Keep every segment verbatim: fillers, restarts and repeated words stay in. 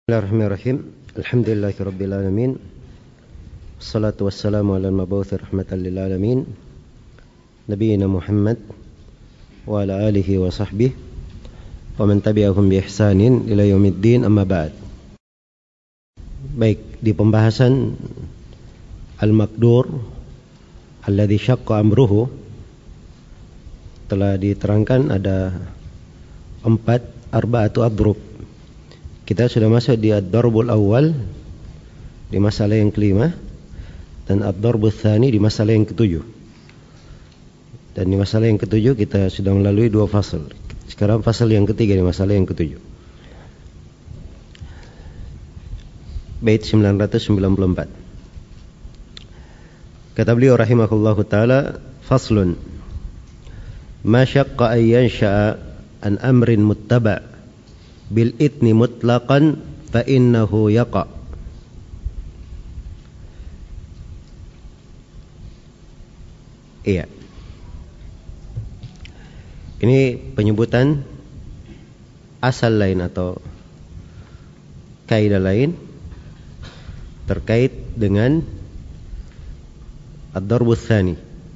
Bismillahirrahmanirrahim. Alhamdulillahirabbil alamin. Wassalatu wassalamu ala al-mab'uts rahmatan lil alamin. Nabiyina Muhammad wa ala alihi wa sahbihi wa man tabi'ahum bi ihsanin ila yaumiddin, amma ba'd. Baik, di pembahasan al-maqdur alladzi syaqqa amruhu telah diterangkan ada empat arba'atu adrub. Kita sudah masuk di ad-darbul awal di masalah yang kelima dan ad-darbul tsani di masalah yang ketujuh. Dan di masalah yang ketujuh kita sudah melalui dua fasal. Sekarang fasal yang ketiga di masalah yang ketujuh. Bait sembilan ratus sembilan puluh empat. Kata beliau rahimahullahu taala, faslun ma syaqqa an yansha'a an amrin muttaba' bil itni mutlaqan fa innahu yaqa. Iya. Ini penyebutan asal lain atau kaidah lain terkait dengan ad-darbus tsani,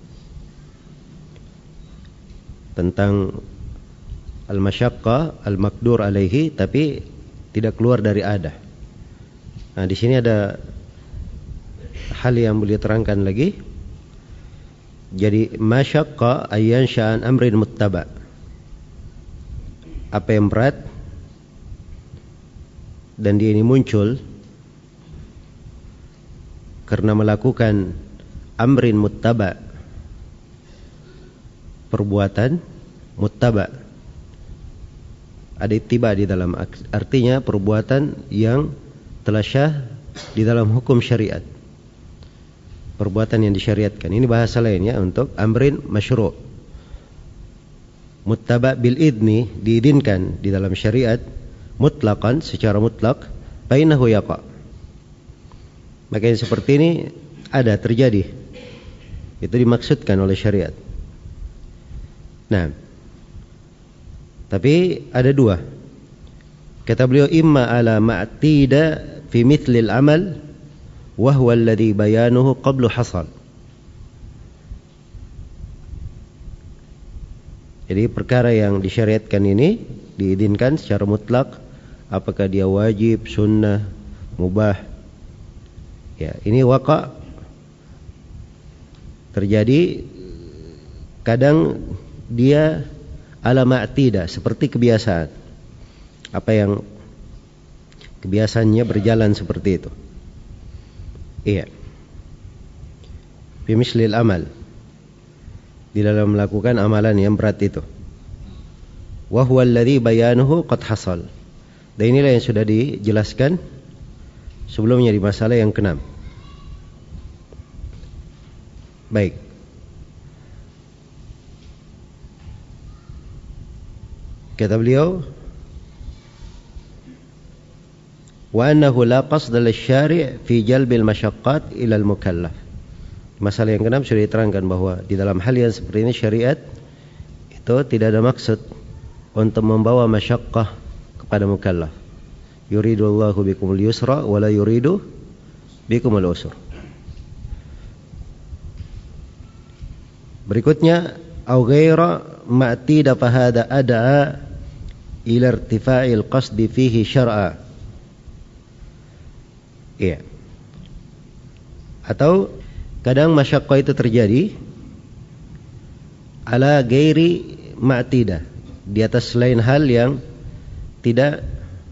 tentang al-masyaqqa al-maqdur alaihi, tapi tidak keluar dari ada. Nah, di sini ada hal yang boleh terangkan lagi. Jadi masyaqqa ayyan sya'an amrin muttaba. Apa yang berat dan dia ini muncul karena melakukan amrin muttaba, perbuatan muttaba. Ada ittiba di dalam, artinya perbuatan yang telah syah di dalam hukum syariat, perbuatan yang disyariatkan. Ini bahasa lainnya untuk amrin masyru'. Muttaba bil idni, diizinkan di dalam syariat, mutlaqan, secara mutlak, bainahu yaqa. Maka yang seperti ini ada, terjadi. Itu dimaksudkan oleh syariat. Nah, tapi ada dua. Kata beliau, imma ala ma'tida fi mithlil amal wa huwa alladhi bayanuhu qablu hasal. Jadi perkara yang disyariatkan ini diizinkan secara mutlak, apakah dia wajib, sunnah, mubah. Ya, ini waqa, terjadi. Kadang dia ala ma'tida, seperti kebiasaan. Apa yang kebiasaannya berjalan seperti itu. Iya. Fi mislil amal, di dalam melakukan amalan yang berat itu. Wa huwa alladhi bayanuhu qad hasal. Dan inilah yang sudah dijelaskan sebelumnya di masalah yang keenam. Baik. Kata beliau, wa annahu la qasda lisyari' fi jalbil masyaqqat ila al-mukallaf. Masalah yang keenam sudah diterangkan bahwa di dalam hal yang seperti ini syariat itu tidak ada maksud untuk membawa masyaqqah kepada mukallaf. Yuridullahu bikumul yusra wa la yuridu bikumul usra. Berikutnya, au ghaira ma'tida fa hada ad'a ila irtifa'il qasdi fihi syar'a. Iya. Atau kadang masyaqqah itu terjadi ala ghairi ma'tida, di atas selain hal yang tidak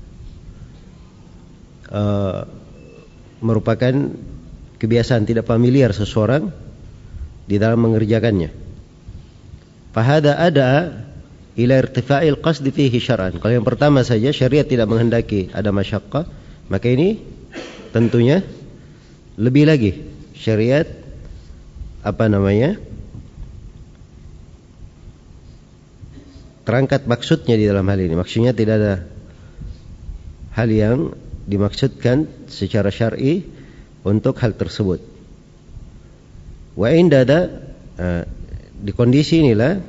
uh, merupakan kebiasaan, tidak familiar seseorang di dalam mengerjakannya. Fahada ada ila irtifa'il qasdi fihi syar'an. Kalau yang pertama saja syariat tidak menghendaki ada masyaqqah, maka ini tentunya lebih lagi syariat apa namanya terangkat maksudnya di dalam hal ini. Maksudnya tidak ada hal yang dimaksudkan secara syar'i untuk hal tersebut. Wa indada, uh, di kondisi inilah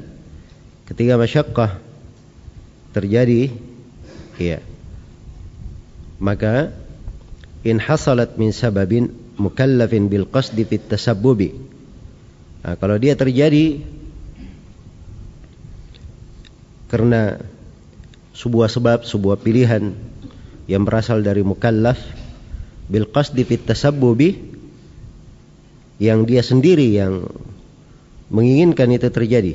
ketika masyaqqah terjadi, ya, maka in hasalat min sababin mukallafin bil qasdi fit tasabbubi. Nah, kalau dia terjadi karena sebuah sebab, sebuah pilihan yang berasal dari mukallaf bil qasdi fit tasabbubi, yang dia sendiri yang menginginkan itu terjadi.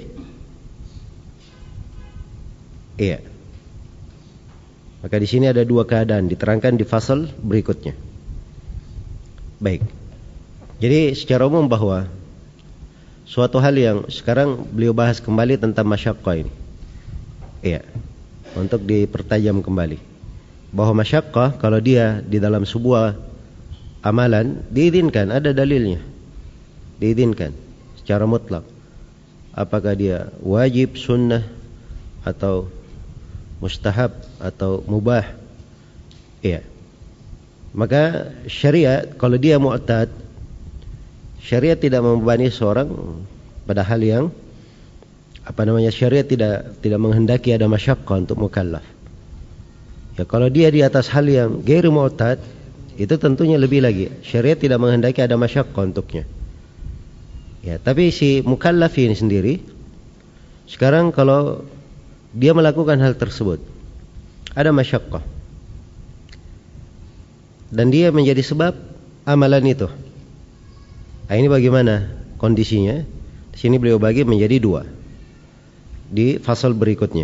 Iya. Maka di sini ada dua keadaan diterangkan di fasal berikutnya. Baik. Jadi secara umum bahwa suatu hal yang sekarang beliau bahas kembali tentang masyaqqah ini. Iya. Untuk dipertajam kembali. Bahwa masyaqqah kalau dia di dalam sebuah amalan diizinkan, ada dalilnya. Diizinkan secara mutlak. Apakah dia wajib, sunnah, atau mustahab atau mubah. Iya. Maka syariat kalau dia mu'tad, syariat tidak membebani seorang pada hal yang apa namanya, syariat tidak tidak menghendaki ada masyaqqah untuk mukallaf. Ya, kalau dia di atas hal yang ghairu mu'tad, itu tentunya lebih lagi. Syariat tidak menghendaki ada masyaqqah untuknya. Ya, tapi si mukallaf ini sendiri sekarang kalau dia melakukan hal tersebut, ada masyaqqah, dan dia menjadi sebab amalan itu. Nah, ini bagaimana kondisinya? Di sini beliau bagi menjadi dua di fasal berikutnya.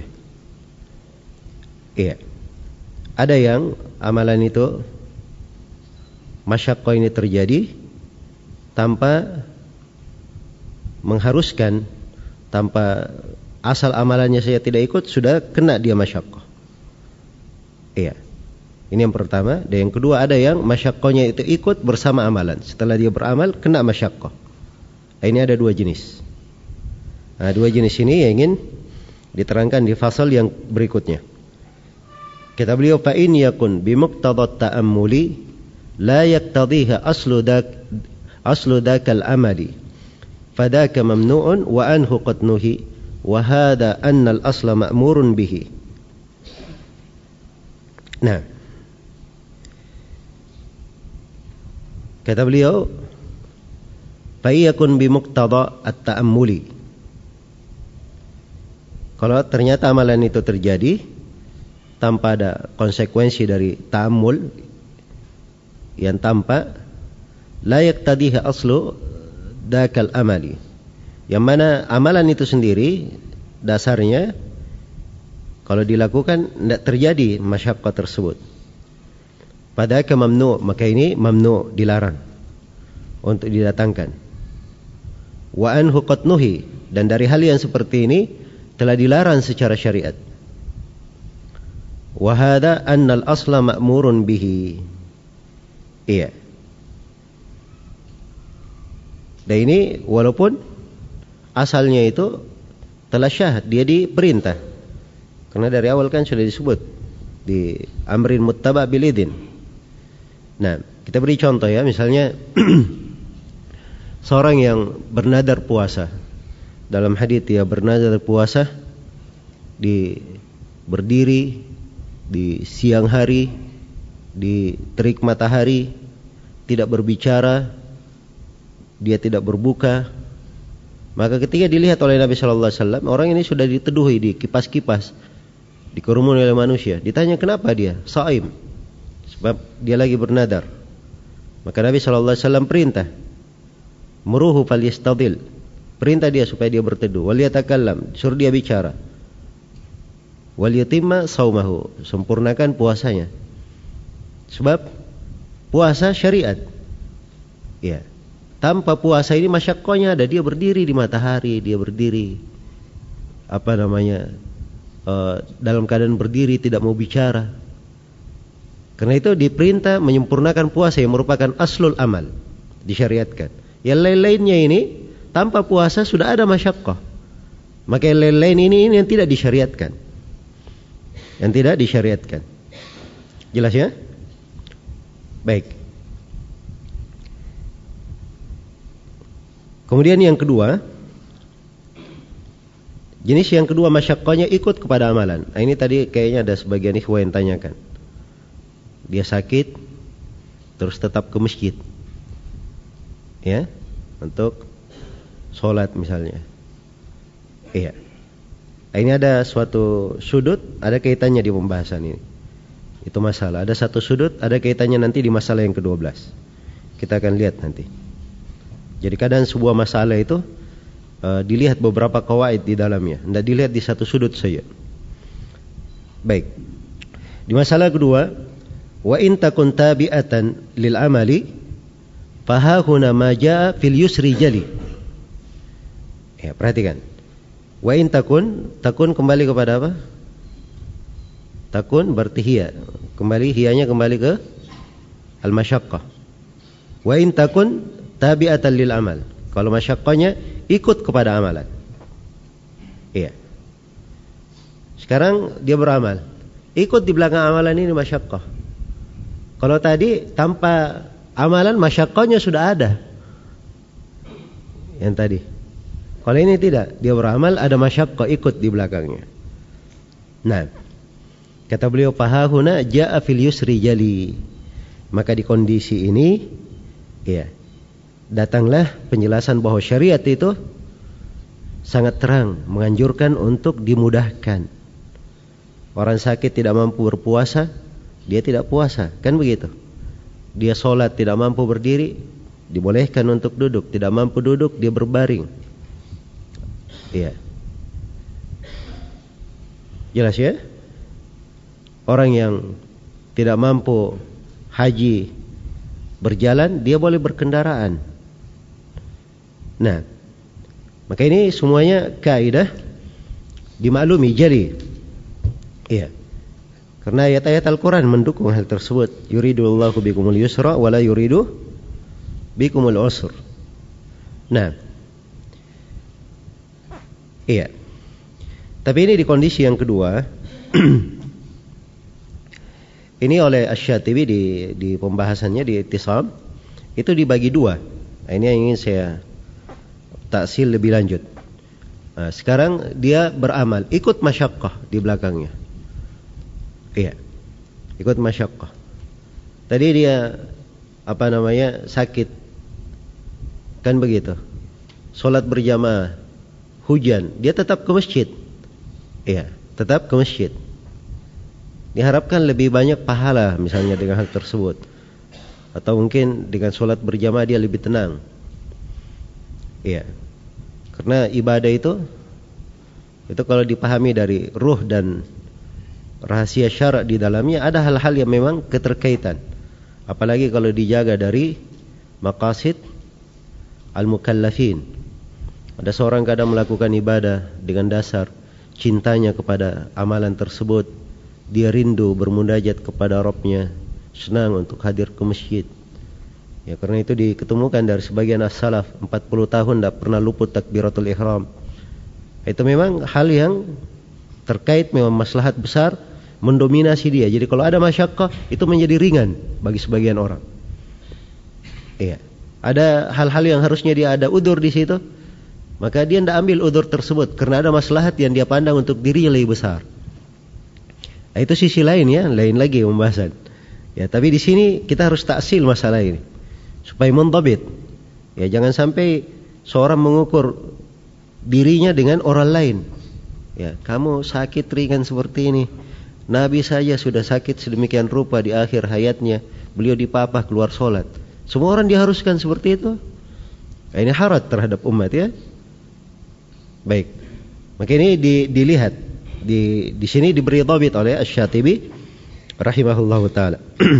Iya. Ada yang amalan itu masyaqqah ini terjadi tanpa mengharuskan, tanpa asal amalannya saya tidak ikut sudah kena dia masyaqqah. Iya. Ini yang pertama. Dan yang kedua, ada yang masyaqqahnya itu ikut bersama amalan. Setelah dia beramal kena masyaqqah. Nah, ini ada dua jenis. Nah, dua jenis ini yang ingin diterangkan di fasal yang berikutnya. Kata beliau, fa in yakun bi muqtadhat ta'ammuli la yaqtadhiha aslu dak aslu dakal amali fadaka mamnu'un wa anhu qad nuhi. Wahada annal asla ma'murun bihi. Nah, kata beliau, fa'iyakun bimuqtada at-ta'ammuli. Kalau ternyata amalan itu terjadi tanpa ada konsekuensi dari ta'ammul yang tampak, la yaqtadiha aslu dakal amali, yang mana amalan itu sendiri dasarnya kalau dilakukan tidak terjadi masyaqqah tersebut. Pada ke mamnu, maka ini mamnu, dilarang untuk didatangkan. Wa anhu qad nuhi, dan dari hal yang seperti ini telah dilarang secara syariat. Wa hadha annal asla ma'murun bihi. Iya. Dan ini walaupun asalnya itu telah syah, dia diperintah. Karena dari awal kan sudah disebut di amrin muttaba' bil idin. Nah, kita beri contoh ya, misalnya seorang yang bernadar puasa. Dalam hadits dia bernadar puasa di berdiri di siang hari, di terik matahari, tidak berbicara, dia tidak berbuka. Maka ketika dilihat oleh Nabi Shallallahu Alaihi Wasallam, orang ini sudah diteduhi, dikipas-kipas, dikerumuni oleh manusia. Ditanya kenapa dia shaim, sebab dia lagi bernadar. Maka Nabi Shallallahu Alaihi Wasallam perintah, muruhu falyastadil, perintah dia supaya dia berteduh, waliyatakallam, suruh dia bicara, waliyatimma saumahu, sempurnakan puasanya. Sebab puasa syariat. Ya. Tanpa puasa ini masyaqqahnya ada, dia berdiri di matahari, dia berdiri apa namanya uh, dalam keadaan berdiri, tidak mau bicara. Karena itu diperintah menyempurnakan puasa yang merupakan aslul amal, disyariatkan. Yang lain-lainnya ini tanpa puasa sudah ada masyaqqah. Maka yang lain-lain ini, ini yang tidak disyariatkan. Yang tidak disyariatkan. Jelas ya? Baik. Kemudian yang kedua, jenis yang kedua masyaqqahnya ikut kepada amalan. Nah, ini tadi kayaknya ada sebagian ikhwah yang tanyakan. dia sakit terus tetap ke masjid, ya, untuk sholat misalnya. Iya. Nah, ini ada suatu sudut, ada kaitannya di pembahasan ini. Itu masalah. Ada satu sudut, ada kaitannya nanti di masalah yang kedua belas. Kita akan lihat nanti. Jadi kadang sebuah masalah itu uh, dilihat beberapa qawaid di dalamnya, tidak dilihat di satu sudut saja. Baik. Di masalah kedua, wa in takun tabi'atan lil amali fa huna ma jaa fil yusri jali. Ya, perhatikan. Wa in takun, takun kembali kepada apa? Takun berarti hiya. Kembali hiyanya kembali ke al-masyaqqah. Wa in takun tabi'atan lil amal. Kalau masyaqqahnya ikut kepada amalan. Iya. Sekarang dia beramal. Ikut di belakang amalan ini masyaqqah. Kalau tadi tanpa amalan masyaqqahnya sudah ada. Yang tadi. Kalau ini tidak, dia beramal ada masyaqqah ikut di belakangnya. Nah, kata beliau fahahuna jaa fil yusri jali. Maka di kondisi ini, ya, datanglah penjelasan bahwa syariat itu sangat terang, menganjurkan untuk dimudahkan. Orang sakit tidak mampu berpuasa, dia tidak puasa, kan begitu. Dia sholat tidak mampu berdiri, dibolehkan untuk duduk. Tidak mampu duduk, dia berbaring. Iya. Jelas ya? Orang yang tidak mampu haji berjalan, dia boleh berkendaraan. Nah, maka ini semuanya kaidah dimaklumi. Jadi, iya. Karena ayat-ayat Al-Quran mendukung hal tersebut. Yuridullahu bikumul yusra wa la yuridu bikumul usr. Nah, iya. Tapi ini di kondisi yang kedua. Ini oleh Asy-Syatibi di, di pembahasannya di Ittisam itu dibagi dua. Nah, ini yang ingin saya taksil lebih lanjut. Nah, sekarang dia beramal, ikut masyaqqah di belakangnya. Iya, ikut masyaqqah. Tadi dia apa namanya sakit, kan begitu. Sholat berjamaah, hujan, dia tetap ke masjid. Iya, tetap ke masjid. Diharapkan lebih banyak pahala misalnya dengan hal tersebut. Atau mungkin dengan sholat berjamaah dia lebih tenang. Iya. Karena ibadah itu itu kalau dipahami dari ruh dan rahasia syarak di dalamnya, ada hal-hal yang memang keterkaitan. Apalagi kalau dijaga dari maqasid al-mukallafin. Ada seorang kadang melakukan ibadah dengan dasar cintanya kepada amalan tersebut. Dia rindu bermunajat kepada Rabbnya, senang untuk hadir ke masjid. Ya, karena itu diketemukan dari sebagian as-salaf empat puluh tahun tidak pernah luput takbiratul ihram. Itu memang hal yang terkait memang maslahat besar mendominasi dia. Jadi kalau ada masyaqqah itu menjadi ringan bagi sebagian orang. Iya. Ada hal-hal yang harusnya dia ada udzur di situ, maka dia tidak ambil udzur tersebut karena ada maslahat yang dia pandang untuk dirinya lebih besar. Nah, itu sisi lain ya, lain lagi pembahasan. Ya, tapi di sini kita harus taksil masalah ini supaya mendhabit. Ya, jangan sampai seorang mengukur dirinya dengan orang lain. Ya, kamu sakit ringan seperti ini. Nabi saja sudah sakit sedemikian rupa di akhir hayatnya, beliau dipapah keluar sholat. Semua orang diharuskan seperti itu. Nah, ini harat terhadap umat ya. Baik. Maka ini di, dilihat di di sini diberi dhabit oleh Asy-Syatibi rahimahullahu taala.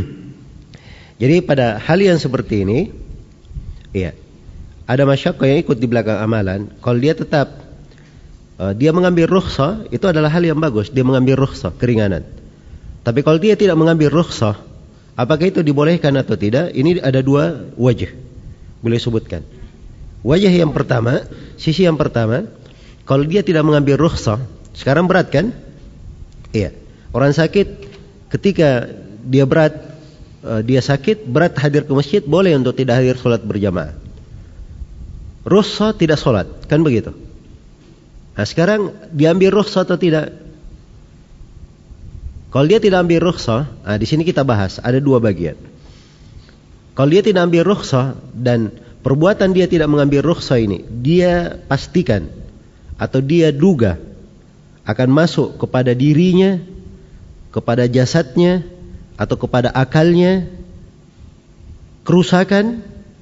Jadi pada hal yang seperti ini, ya, ada masyaqqah yang ikut di belakang amalan. Kalau dia tetap uh, dia mengambil rukhsah, itu adalah hal yang bagus. Dia mengambil rukhsah, keringanan. Tapi kalau dia tidak mengambil rukhsah, apakah itu dibolehkan atau tidak? Ini ada dua wajah boleh sebutkan. Wajah yang pertama, sisi yang pertama, kalau dia tidak mengambil rukhsah, sekarang berat kan? Iya. Orang sakit ketika dia berat, uh, dia sakit berat hadir ke masjid, boleh untuk tidak hadir sholat berjamaah. Rukhsah tidak sholat, kan begitu? Nah sekarang diambil rukhsah atau tidak? Kalau dia tidak ambil rukhsah, nah di sini kita bahas ada dua bagian. Kalau dia tidak ambil rukhsah dan perbuatan dia tidak mengambil rukhsah ini, dia pastikan atau dia duga akan masuk kepada dirinya, kepada jasadnya, atau kepada akalnya kerusakan,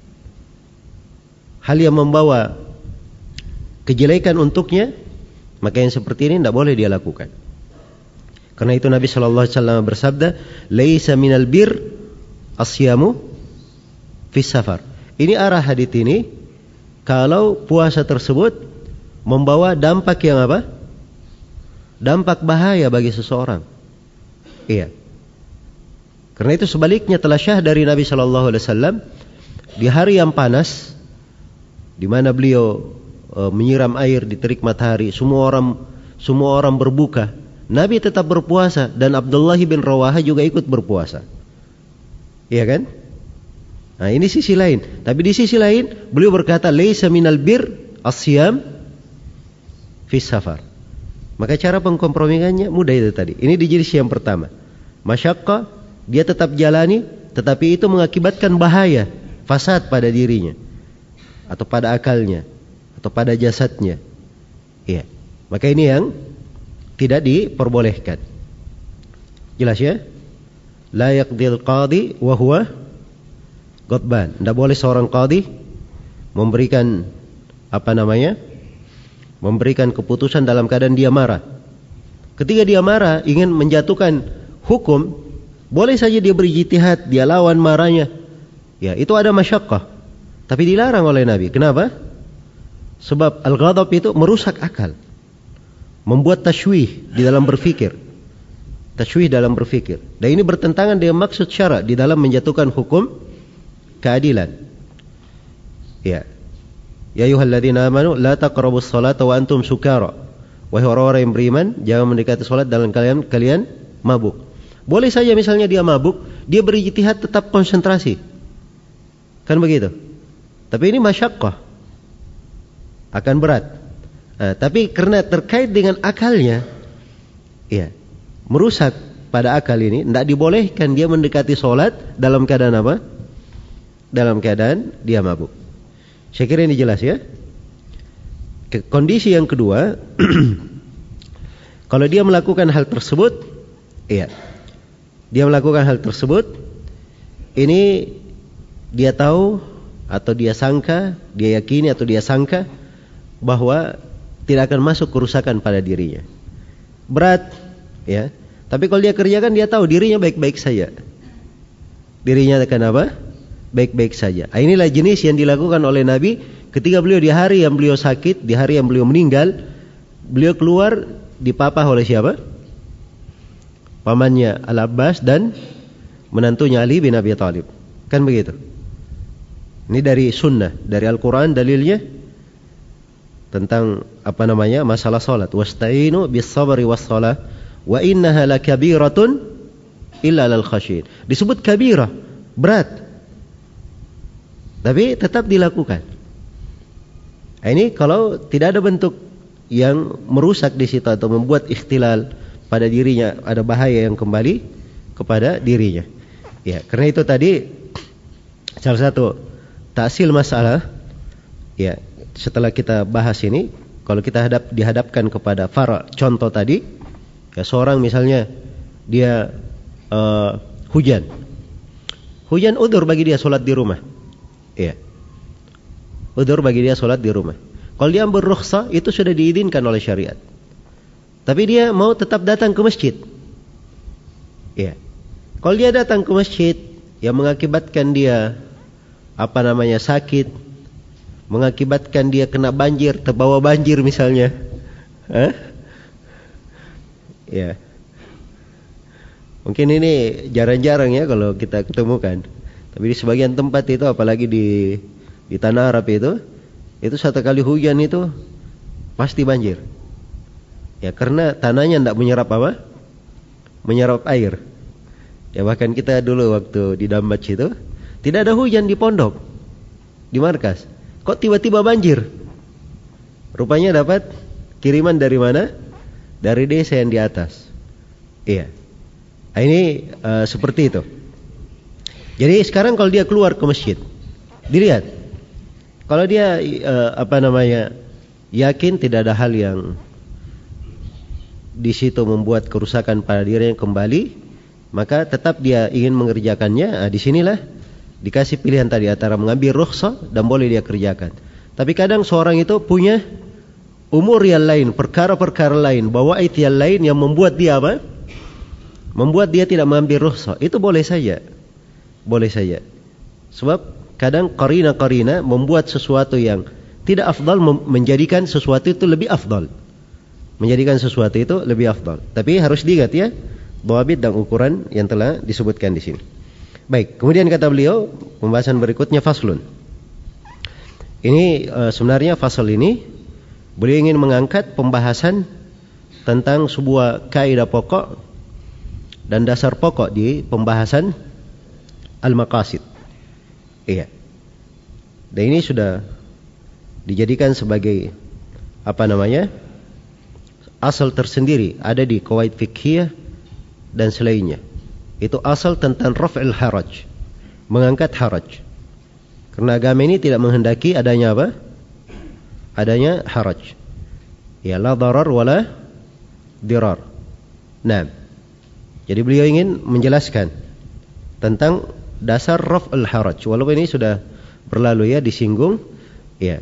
hal yang membawa kejelekan untuknya, maka yang seperti ini tidak boleh dia lakukan. Karena itu Nabi shallallahu alaihi wasallam bersabda, "Laisa minal bir asyamu fis safar." Ini arah hadits ini kalau puasa tersebut membawa dampak yang apa? Dampak bahaya bagi seseorang. Iya. Karena itu sebaliknya telah syah dari Nabi shallallahu alaihi wasallam di hari yang panas, di mana beliau e, menyiram air di terik matahari, semua orang semua orang berbuka, Nabi tetap berpuasa dan Abdullah bin Rawaha juga ikut berpuasa. Iya kan? Nah, ini sisi lain. Tapi di sisi lain beliau berkata, "Laisa minal bir asyam fis safar." Maka cara pengkompromiannya mudah itu tadi. Ini di jenis yang pertama. Masyaqqa dia tetap jalani, tetapi itu mengakibatkan bahaya, fasad pada dirinya, atau pada akalnya, atau pada jasadnya. Iya. Maka ini yang tidak diperbolehkan. Jelas ya? La yaqdil qadi wa huwa ghadban. Tidak boleh seorang qadi memberikan apa namanya? Memberikan keputusan dalam keadaan dia marah. Ketika dia marah ingin menjatuhkan hukum, boleh saja dia berijtihad, dia lawan marahnya. Ya, itu ada masyaqqah. Tapi dilarang oleh Nabi. Kenapa? Sebab al-ghadab itu merusak akal. Membuat tashwih di dalam berfikir. Tashwih dalam berfikir. Dan ini bertentangan dengan maksud syara di dalam menjatuhkan hukum keadilan. Ya. Ya ayyuhalladzina amanu la taqrabus salata wa antum sukara. Wahai orang-orang yang beriman, jangan mendekati salat dalam kalian kalian mabuk. Boleh saja misalnya dia mabuk, dia berijtihad tetap konsentrasi. Kan begitu? Tapi ini masyaqqah. Akan berat. Nah, tapi karena terkait dengan akalnya, ya, merusak pada akal ini, tidak dibolehkan dia mendekati salat dalam keadaan apa? Dalam keadaan dia mabuk. Saya kira ini jelas ya. Kondisi yang kedua, kalau dia melakukan hal tersebut, iya, dia melakukan hal tersebut, ini dia tahu atau dia sangka, dia yakini atau dia sangka bahwa tidak akan masuk kerusakan pada dirinya. Berat, ya. Tapi kalau dia kerjakan, dia tahu dirinya baik-baik saja. Dirinya akan apa? Baik-baik saja. Inilah jenis yang dilakukan oleh Nabi ketika beliau di hari yang beliau sakit, di hari yang beliau meninggal, beliau keluar dipapah oleh siapa? Pamannya Al-Abbas dan menantunya Ali bin Abi Thalib. Kan begitu. Ini dari sunnah, dari Al-Quran dalilnya tentang apa namanya masalah salat. Wasta'inu bis sabri was salah wa innaha lakabiratun illa lal khasyin. Disebut kabirah, berat. Tapi tetap dilakukan. Ini kalau tidak ada bentuk yang merusak di situ atau membuat ikhtilal pada dirinya, ada bahaya yang kembali kepada dirinya. Ya, karena itu tadi salah satu ta'sil masalah. Ya, setelah kita bahas ini, kalau kita hadap dihadapkan kepada fara contoh tadi, ya seorang misalnya dia uh, hujan, hujan udzur bagi dia sholat di rumah. Iya. Udzur bagi dia sholat di rumah. Kalau dia berrukhsah, itu sudah diizinkan oleh syariat. Tapi dia mau tetap datang ke masjid. Iya. Kalau dia datang ke masjid yang mengakibatkan dia apa namanya sakit, mengakibatkan dia kena banjir, terbawa banjir misalnya. Hah? Ya. Mungkin ini jarang-jarang ya kalau kita ketemukan. Tapi di sebagian tempat itu, apalagi di di tanah Arab itu, itu satu kali hujan itu pasti banjir. Ya, karena tanahnya tidak menyerap apa? Menyerap air. Ya, bahkan kita dulu waktu di Dambac itu tidak ada hujan di pondok, di markas. Kok tiba-tiba banjir? Rupanya dapat kiriman dari mana? Dari desa yang di atas. Iya. Nah, ini uh, seperti itu. Jadi sekarang kalau dia keluar ke masjid, dilihat. Kalau dia uh, apa namanya yakin tidak ada hal yang di situ membuat kerusakan pada dirinya kembali, maka tetap dia ingin mengerjakannya. Nah, di sinilah dikasih pilihan tadi antara mengambil rukhsah dan boleh dia kerjakan. Tapi kadang seorang itu punya umur yang lain, perkara-perkara lain, bawaid yang lain yang membuat dia apa? Membuat dia tidak mengambil rukhsah. Itu boleh saja. Boleh saja. Sebab kadang qarina-qarina membuat sesuatu yang tidak afdal menjadikan sesuatu itu lebih afdal. Menjadikan sesuatu itu lebih afdal. Tapi harus diingat ya, dhawabit dan ukuran yang telah disebutkan di sini. Baik, kemudian kata beliau, pembahasan berikutnya faslun. Ini e, sebenarnya fasal ini beliau ingin mengangkat pembahasan tentang sebuah kaidah pokok dan dasar pokok di pembahasan al-maqasid. Iya. Dan ini sudah dijadikan sebagai apa namanya? Asal tersendiri ada di qawaid fiqhiyah dan selainnya. Itu asal tentang raf'il haraj, mengangkat haraj. Karena agama ini tidak menghendaki adanya apa? Adanya haraj. Ya, la darar wala dirar. Nah, jadi beliau ingin menjelaskan tentang dasar raf'il haraj. Walaupun ini sudah berlalu ya, disinggung, ya.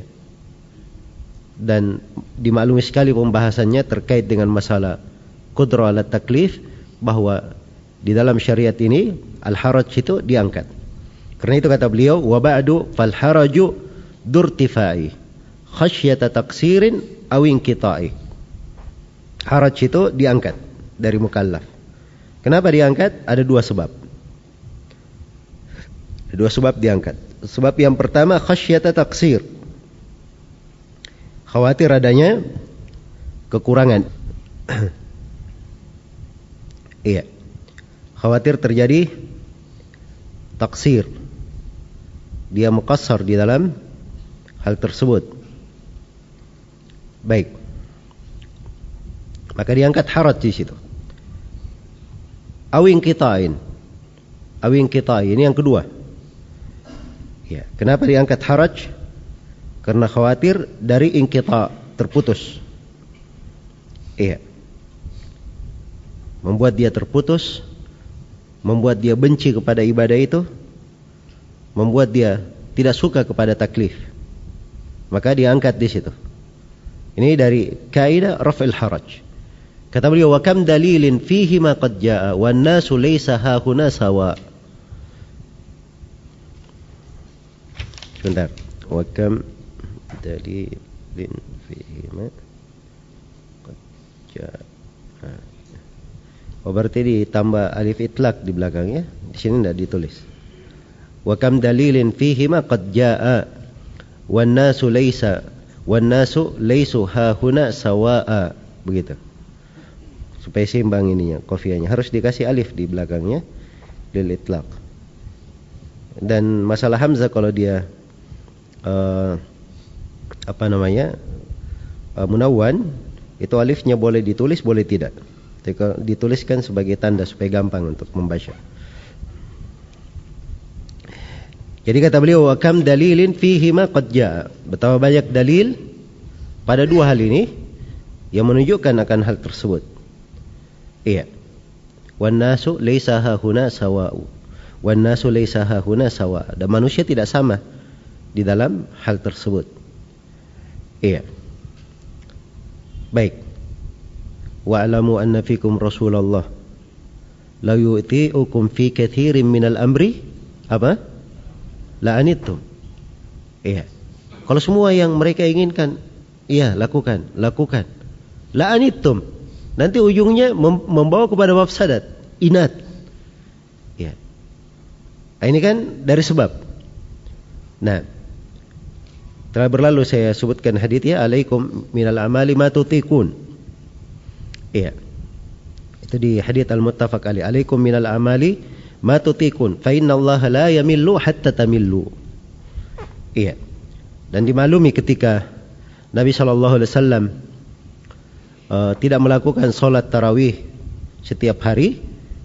Dan dimaklumi sekali pembahasannya terkait dengan masalah qudrah ala taklif, bahwa di dalam syariat ini al-haraj itu diangkat. Karena itu kata beliau, wa ba'du fal haraju durtifai khasyata taqsirin aw inqita'i. Haraj itu diangkat dari mukallaf. Kenapa diangkat? Ada dua sebab. Ada dua sebab diangkat. Sebab yang pertama khasyata taqsir, khawatir adanya kekurangan. Iya. Khawatir terjadi taksir. Dia muqassar di dalam hal tersebut. Baik. Maka diangkat haraj di situ. Awin qita'in. Awin qita'in, ini yang kedua. Ya, kenapa diangkat haraj? Karena khawatir dari inqita', terputus. Iya. Membuat dia terputus, membuat dia benci kepada ibadah itu, membuat dia tidak suka kepada taklif. Maka diangkat di situ. Ini dari kaidah raf'il haraj. Kata beliau, wa kam dalilin fihi ma qad jaa wan nasu laysa hahuna sawa. Sebentar. Wa kam dalilin fihi ma qad jaa. Oh, berarti ditambah alif itlaq di belakangnya. Di sini tidak ditulis. Wa kam dalilin fihi ma qad jaa wan nasu laysa wan nasu laysu hahuna sawaa. Begitu. Supaya seimbang ininya, kofianya harus dikasih alif di belakangnya lil itlaq. Dan masalah hamzah kalau dia uh, apa namanya uh, munawwan, itu alifnya boleh ditulis boleh tidak. Dituliskan sebagai tanda supaya gampang untuk membaca. Jadi kata beliau, wa kam dalilin fihi ma qad jaa. Betapa banyak dalil pada dua hal ini yang menunjukkan akan hal tersebut. Iya. Wan nasu laisa hahuna sawa'u. Wan nasu laisa hahuna sawa'. Dan manusia tidak sama di dalam hal tersebut. Iya. Baik. Wa'lamu anna fikum Rasulullah la yu'ti'ukum fi katsirin minal amri apa? La anittum. Iya. Kalau semua yang mereka inginkan, iya, lakukan, lakukan. La anittum. Nanti ujungnya membawa kepada mafsadat, inat. Ya. Nah, ini kan dari sebab. Nah, telah berlalu saya sebutkan haditsnya, alaikum minal amali ma tutiqun. Iya. Itu di hadits al-muttafaq alaih. Alaikum minal amali ma tutiqun, fa innallaha la yamillu hatta tamillu. Iya. Dan dimaklumi ketika Nabi sallallahu alaihi wasallam Uh, tidak melakukan solat tarawih setiap hari,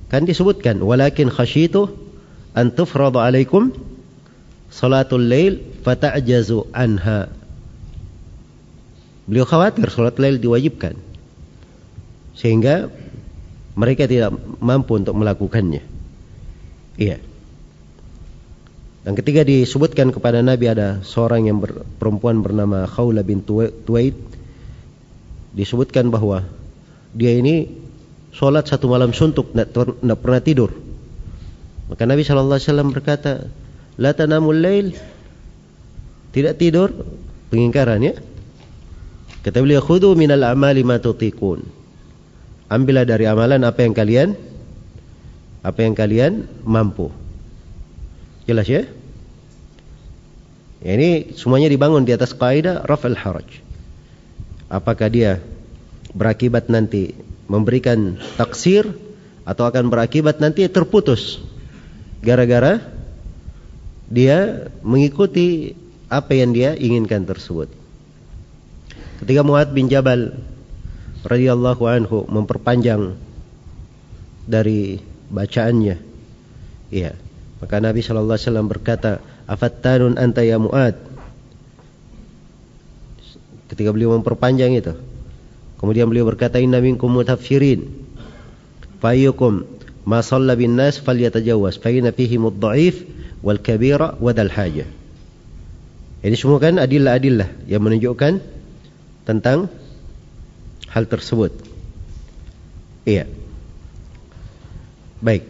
Kan disebutkan, walakin khasyitu an tufradu alaikum salatul lail fata'jazu anha. Beliau khawatir salat lail diwajibkan sehingga mereka tidak mampu untuk melakukannya. Iya. Dan ketika disebutkan kepada Nabi ada seorang yang ber, perempuan bernama Khawla bin Tuwaid, disebutkan bahwa dia ini sholat satu malam suntuk, tidak pernah tidur. Maka Nabi shallallahu alaihi wasallam berkata, la tanamul lail, tidak tidur, pengingkaran ya. Kata beliau, khudhu minal amali ma tutiqun, ambillah dari amalan apa yang kalian apa yang kalian mampu. Jelas ya? Ya, ini semuanya dibangun di atas kaidah raf'al haraj. Apakah dia berakibat nanti memberikan taksir atau akan berakibat nanti terputus gara-gara dia mengikuti apa yang dia inginkan tersebut. Ketika Mu'adz bin Jabal radhiyallahu anhu memperpanjang dari bacaannya, iya, maka Nabi shallallahu alaihi wasallam berkata, afattanun anta ya Mu'adz. Ketika beliau memperpanjang itu, kemudian beliau berkata, inna minkum mutaffirin fayyukum ma shalla bin nas falyatajawwaz fa inna fihim ad-dha'if wal kabira wa dal hajah. Ini semua kan adillah-adillah yang menunjukkan tentang hal tersebut. Iya. Baik.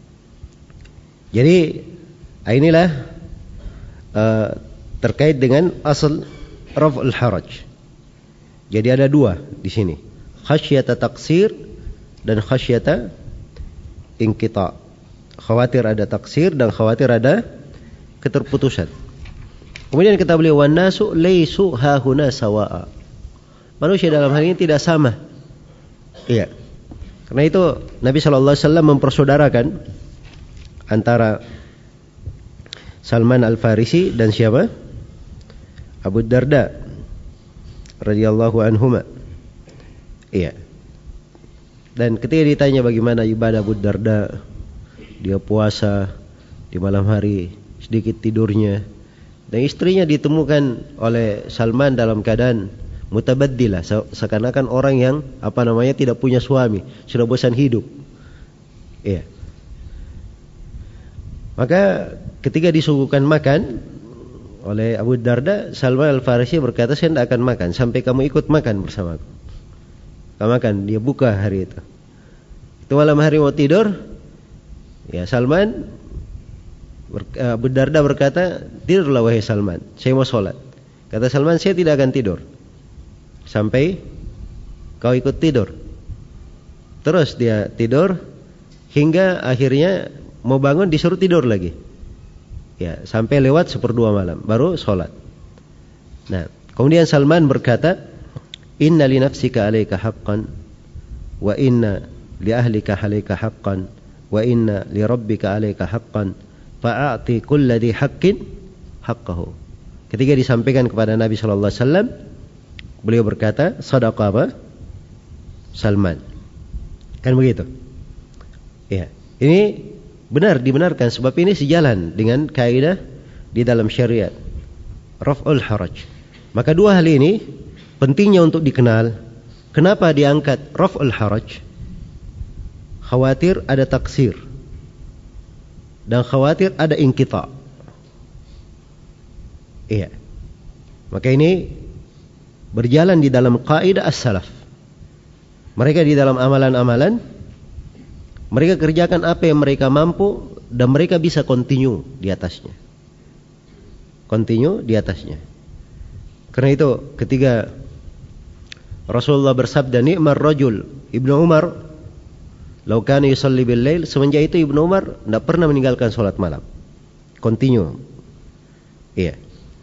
Jadi inilah uh, terkait dengan asal raf'ul haraj. Jadi ada dua di sini, khasyata taksir dan khasyata inqita. Khawatir ada taksir dan khawatir ada keterputusan. Kemudian kata beliau, wan nasu laisu hahuna sawa'a. Manusia dalam hal ini tidak sama. Iya. Karena itu Nabi shallallahu alaihi wasallam mempersaudarakan antara Salman Al-Farisi dan siapa? Abu Darda radhiyallahu anhuma. Iya. Dan ketika ditanya bagaimana ibadah Abu Darda, dia puasa di malam hari, sedikit tidurnya, dan istrinya ditemukan oleh Salman dalam keadaan mutabaddilah, seakan-akan orang yang apa namanya tidak punya suami, sudah bosan hidup. Iya. Maka ketika disuguhkan makan oleh Abu Darda, Salman Al-Farisi berkata, saya tidak akan makan sampai kamu ikut makan bersamaku. Kamu makan, dia buka hari itu. Itu malam hari mau tidur, ya Salman Abu Darda berkata, tidurlah wahai Salman, saya mau sholat. Kata Salman, saya tidak akan tidur sampai kau ikut tidur. Terus dia tidur hingga akhirnya mau bangun disuruh tidur lagi. Ya, sampai lewat seperdua malam baru sholat. Nah, kemudian Salman berkata, inna li nafsika alaika haqqan wa inna li ahlika alaika haqqan wa inna li rabbika alaika haqqan fa'ati kulli haqqin haqqahu. Ketika disampaikan kepada Nabi sallallahu alaihi wasallam, beliau berkata, sadaqa apa? Salman. Kan begitu? Ya. Ini benar, dibenarkan sebab ini sejalan dengan kaidah di dalam syariat raf'ul haraj. Maka dua hal ini pentingnya untuk dikenal. Kenapa diangkat raf'ul haraj? Khawatir ada taksir dan khawatir ada inqita. Iya. Maka ini berjalan di dalam kaidah as-salaf. Mereka di dalam amalan-amalan, mereka kerjakan apa yang mereka mampu dan mereka bisa continue di atasnya. Continue di atasnya. Karena itu ketika Rasulullah bersabda, ni'mar rajul Ibnu Umar law kana yusalli bil lail, semenjak itu Ibnu Umar tidak pernah meninggalkan salat malam. Continue. Iya.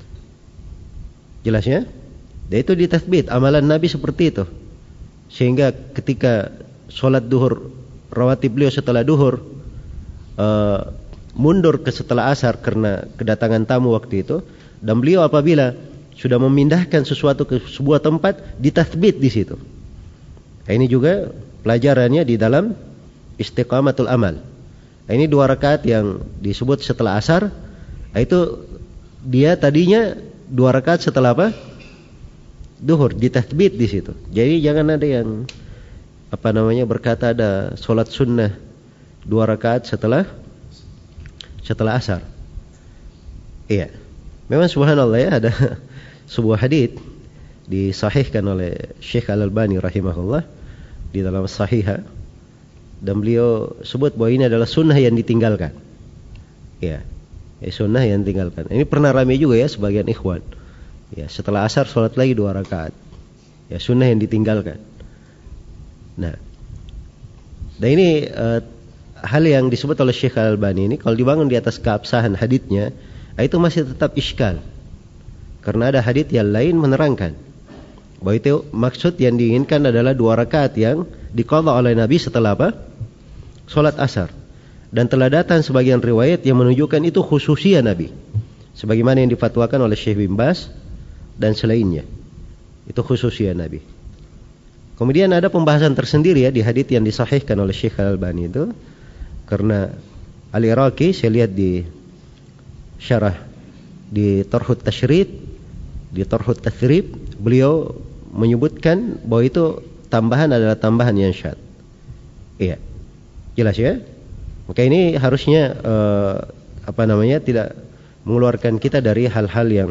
Jelas ya? Dan itu ditathbit amalan Nabi seperti itu. Sehingga ketika sholat duhur, rawatib beliau setelah duhur uh, mundur ke setelah asar karena kedatangan tamu waktu itu, dan beliau apabila sudah memindahkan sesuatu ke sebuah tempat, ditathbit di situ. Nah, ini juga pelajarannya di dalam istiqamatul amal. Nah, ini dua rakaat yang disebut setelah asar. Nah, itu dia tadinya dua rakaat setelah apa? Duhur, ditathbit di situ. Jadi jangan ada yang apa namanya berkata ada sholat sunnah dua rakaat setelah setelah asar. Iya. Memang subhanallah ya, ada sebuah hadits disahihkan oleh Syekh Al-Albani rahimahullah di dalam Sahihah, dan beliau sebut bahwa ini adalah sunnah yang ditinggalkan. Ya, ya sunnah yang ditinggalkan. Ini pernah ramai juga ya sebagian ikhwan. Ya, setelah asar sholat lagi dua rakaat. Ya, sunnah yang ditinggalkan. Nah, dan ini uh, hal yang disebut oleh Syekh Al-Albani ini kalau dibangun di atas keabsahan haditsnya, itu masih tetap iskal. Karena ada hadits yang lain menerangkan bahwa itu maksud yang diinginkan adalah dua rakaat yang diqadha oleh Nabi setelah apa? Salat asar. Dan telah datang sebagian riwayat yang menunjukkan itu khususnya Nabi, sebagaimana yang difatwakan oleh Syekh bin Baz dan selainnya. Itu khususnya Nabi. Kemudian ada pembahasan tersendiri ya di hadits yang disahihkan oleh Syekh Al-Albani itu, karena Al-Iraqi saya lihat di syarah di Tarhut Tashrid, di Tarhut Tathrib, beliau menyebutkan bahwa itu tambahan adalah tambahan yang syad. Iya, jelas ya. Maka ini harusnya uh, apa namanya tidak mengeluarkan kita dari hal-hal yang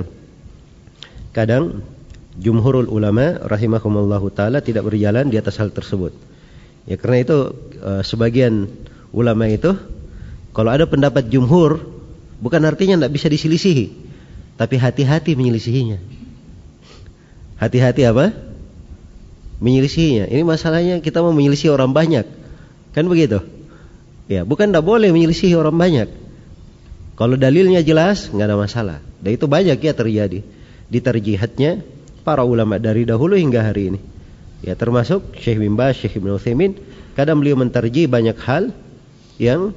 kadang jumhurul ulama rahimahumullahu taala tidak berjalan di atas hal tersebut. Ya karena itu uh, sebagian ulama itu kalau ada pendapat jumhur bukan artinya tidak bisa diselisihi, tapi hati-hati menyelisihinya. Hati-hati apa? Menyelisihinya. Ini masalahnya kita mau menyelisihi orang banyak, kan begitu? Ya, bukan tidak boleh menyelisihi orang banyak. Kalau dalilnya jelas, nggak ada masalah. Dan itu banyak ya terjadi di tarjihatnya para ulama dari dahulu hingga hari ini. Ya, termasuk Syekh bin Baz, Syekh Ibnu Utsaimin, kadang beliau mentarjih banyak hal yang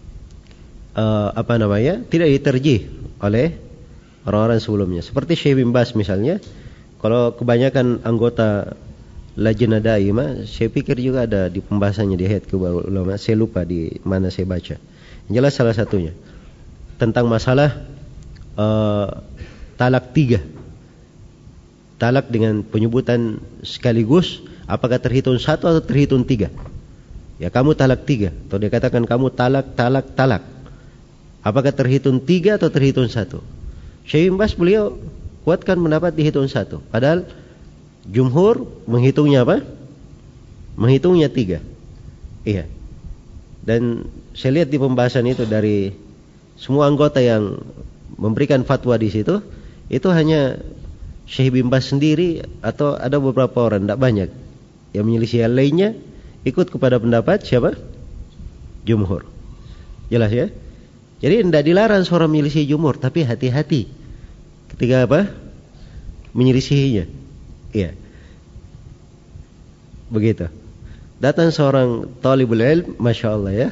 uh, apa namanya tidak diterjih oleh orang-orang sebelumnya. Seperti Syekh bin Baz misalnya, kalau kebanyakan anggota Lajnah Daimah, saya pikir juga ada di pembahasannya di Hayat Kibarul Ulama, saya lupa di mana saya baca. Yang jelas salah satunya tentang masalah uh, talak tiga. Talak dengan penyebutan sekaligus, apakah terhitung satu atau terhitung tiga? Ya kamu talak tiga, atau dia katakan kamu talak, talak, talak. Apakah terhitung tiga atau terhitung satu? Syekh bin Baz beliau kuatkan pendapat dihitung satu. Padahal jumhur menghitungnya apa? Menghitungnya tiga. Iya. Dan saya lihat di pembahasan itu dari semua anggota yang memberikan fatwa di situ, itu hanya Syekh bin Baz sendiri atau ada beberapa orang, tidak banyak. Yang menyelisih yang lainnya ikut kepada pendapat siapa? Jumhur. Jelas ya? Jadi tidak dilarang seorang menyelisih jumhur, tapi hati-hati ketika apa? Menyelisihinya. Iya. Begitu. Datang seorang talibul ilm, masya Allah ya.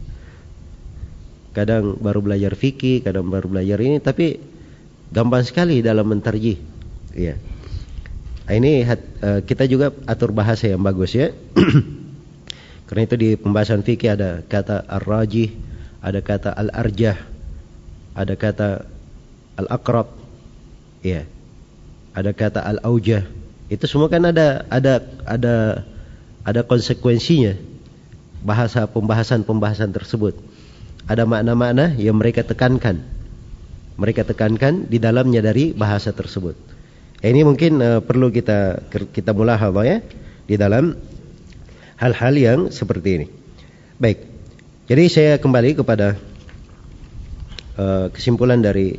Kadang baru belajar fikih, kadang baru belajar ini, tapi gampang sekali dalam mentarjih. Iya. Nah, ini uh, kita juga atur bahasa yang bagus ya. Karena itu di pembahasan fikih ada kata ar-rajih, ada kata al-arjah, ada kata al-aqrab, iya. Ada kata al-aujah. Itu semua kan ada ada ada ada konsekuensinya. Bahasa pembahasan-pembahasan tersebut. Ada makna-makna yang mereka tekankan. Mereka tekankan di dalamnya dari bahasa tersebut. Ini mungkin uh, perlu kita kita mulahadhah ya di dalam hal-hal yang seperti ini. Baik. Jadi saya kembali kepada uh, kesimpulan dari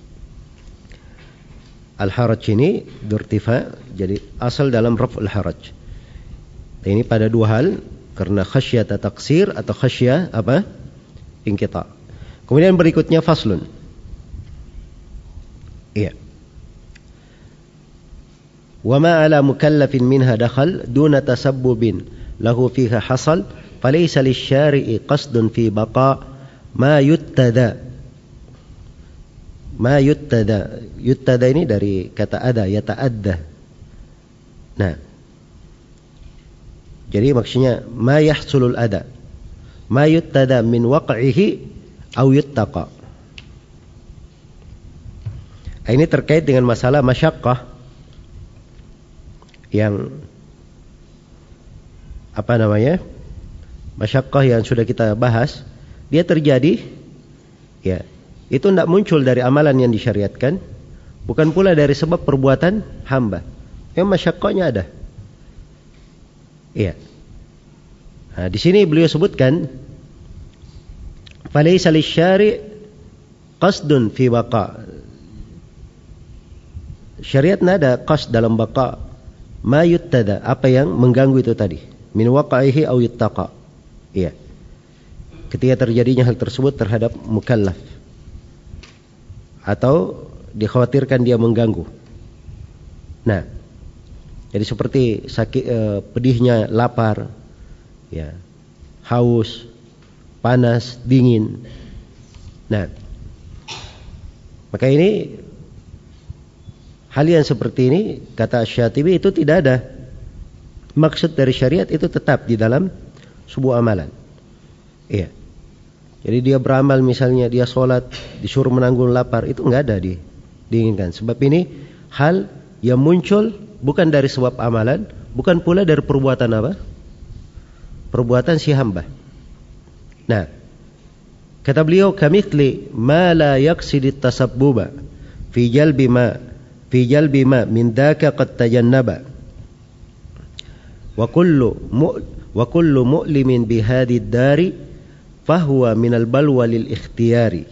al-haraj ini durtifa, jadi asal dalam raf'ul haraj. Ini pada dua hal, karena khasyata taqsir atau khasyah apa? Inqita'. Kemudian berikutnya faslun. Iya. Wa ma 'ala mukallafin minha dakhal duna tasabbubin lahu fiha hasal falaysa lisyari'i qasdun fi baqa ma yuttada. Ma yuttada, yuttada ini dari kata ada, yata'adda. Nah, jadi maksudnya ma yahsulul ada. ma yuttada min waq'ihi aw yuttaqa. Ini terkait dengan masalah masyaqqah yang apa namanya? Masyaqqah yang sudah kita bahas, dia terjadi ya, itu tidak muncul dari amalan yang disyariatkan, bukan pula dari sebab perbuatan hamba. Yang masyaqqahnya ada. Iya. Nah, di sini beliau sebutkan falaysa lisyari' qasdun fi baqa'. Syariat tidak ada qasd dalam baqa', ma yuttada, apa yang mengganggu itu tadi, min waqa'ihi aw yuttaqa. Iya. Ketika terjadinya hal tersebut terhadap mukallaf atau dikhawatirkan dia mengganggu. Nah, jadi seperti sakit, eh, pedihnya lapar, ya, haus, panas, dingin. Nah, maka ini hal yang seperti ini, kata Syatibi, itu tidak ada maksud dari syariat, itu tetap di dalam sebuah amalan. Iya. Jadi dia beramal, misalnya dia sholat disuruh menanggung lapar, itu nggak ada di, diinginkan. Sebab ini hal yang muncul bukan dari sebab amalan, bukan pula dari perbuatan apa? Perbuatan si hamba. Nah, kata beliau, kamithli ma la yaqsidit tasabbuba fi jalbi ma fi jalbi ma min daka qad tajannaba wa kullu mu wa kullu mu'limin bi hadhihi dari fahuwa minal balwa lil ikhtiyari.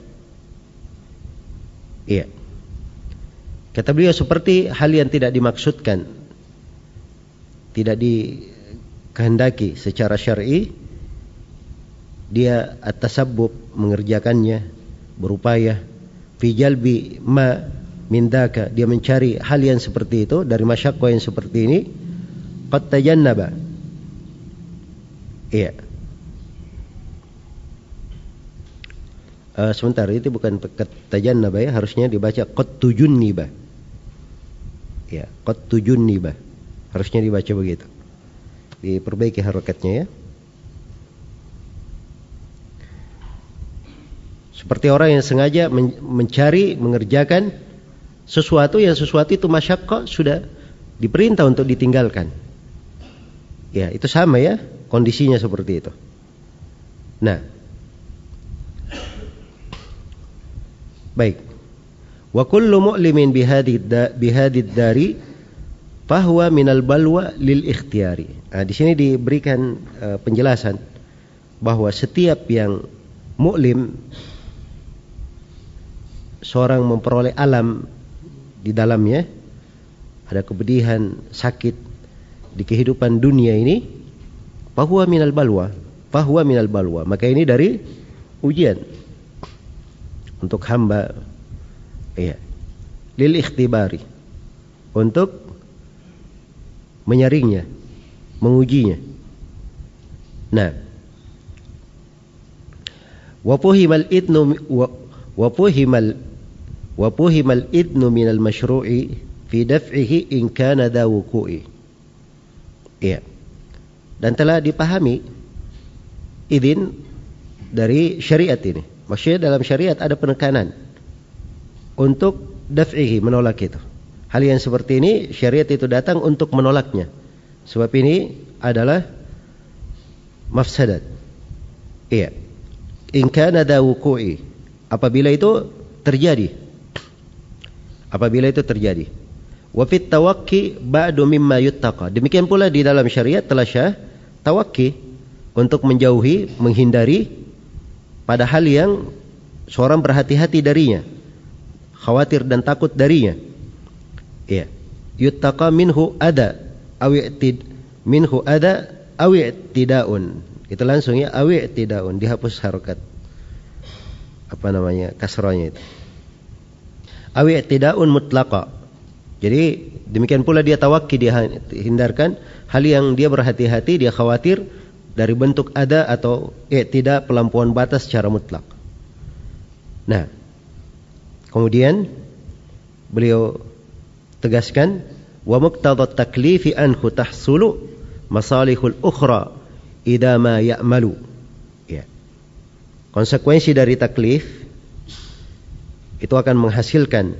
Iya. Kata beliau, seperti hal yang tidak dimaksudkan, tidak dikehendaki secara syar'i, dia at-tasabbub, mengerjakannya, berupaya, fi jalbi ma min daka, dia mencari hal yang seperti itu dari masyaqqah yang seperti ini, qad tajannaba. Iya. Uh, sebentar, itu bukan qad tajannaba ya, harusnya dibaca qad tujunniba. Ya, qad tujunniba. Harusnya dibaca begitu. Diperbaiki harokatnya ya. Seperti orang yang sengaja men- mencari, mengerjakan sesuatu yang sesuatu itu masyaqqah, sudah diperintah untuk ditinggalkan. Ya, itu sama ya, kondisinya seperti itu. Nah, baik. Wa kullu mu'limin bihadid dari fahuwa minal balwa lil ikhtiyari. Nah, di sini diberikan uh, penjelasan bahwa setiap yang mu'lim, seorang memperoleh alam di dalamnya, ada kepedihan, sakit di kehidupan dunia ini, fahuwa minal balwa, fahuwa minal balwa. Maka ini dari ujian untuk hamba, ya, lil ikhtibari, untuk menyaringnya, mengujinya. Nah, wa fuhimal idnu wa fuhimal wa fuhimal idnu minal masyru'i fi daf'ihi in kana dha wuqu'i. Ya. Dan telah dipahami izin dari syariat ini. Maksudnya dalam syariat ada penekanan untuk daf'ihi, menolak itu. Hal yang seperti ini syariat itu datang untuk menolaknya. Sebab ini adalah mafsadat. Iya. In kana dha wuqu'i. Apabila itu terjadi. Apabila itu terjadi. Wa fit tawakki ba'du mimma yuttaqa. Demikian pula di dalam syariat telah syah tawakki, untuk menjauhi, menghindari pada hal yang seorang berhati-hati darinya, khawatir dan takut darinya. Ya. Yuttaqa minhu ada aw i'tid minhu ada aw i'tidaun. Itu langsung ya, aw i'tidaun, dihapus harokat apa namanya, kasrahnya itu. Aw i'tidaun mutlaqa. Jadi demikian pula dia tawakki, dia hindarkan hal yang dia berhati-hati, dia khawatir dari bentuk ada atau i'tida, pelampuan batas secara mutlak. Nah, kemudian beliau tegaskan, wa muqtadhat taklifi anhu tahsulu masalihul ukhra idza ma ya'malu. Ya. konsekuensi dari taklif itu akan menghasilkan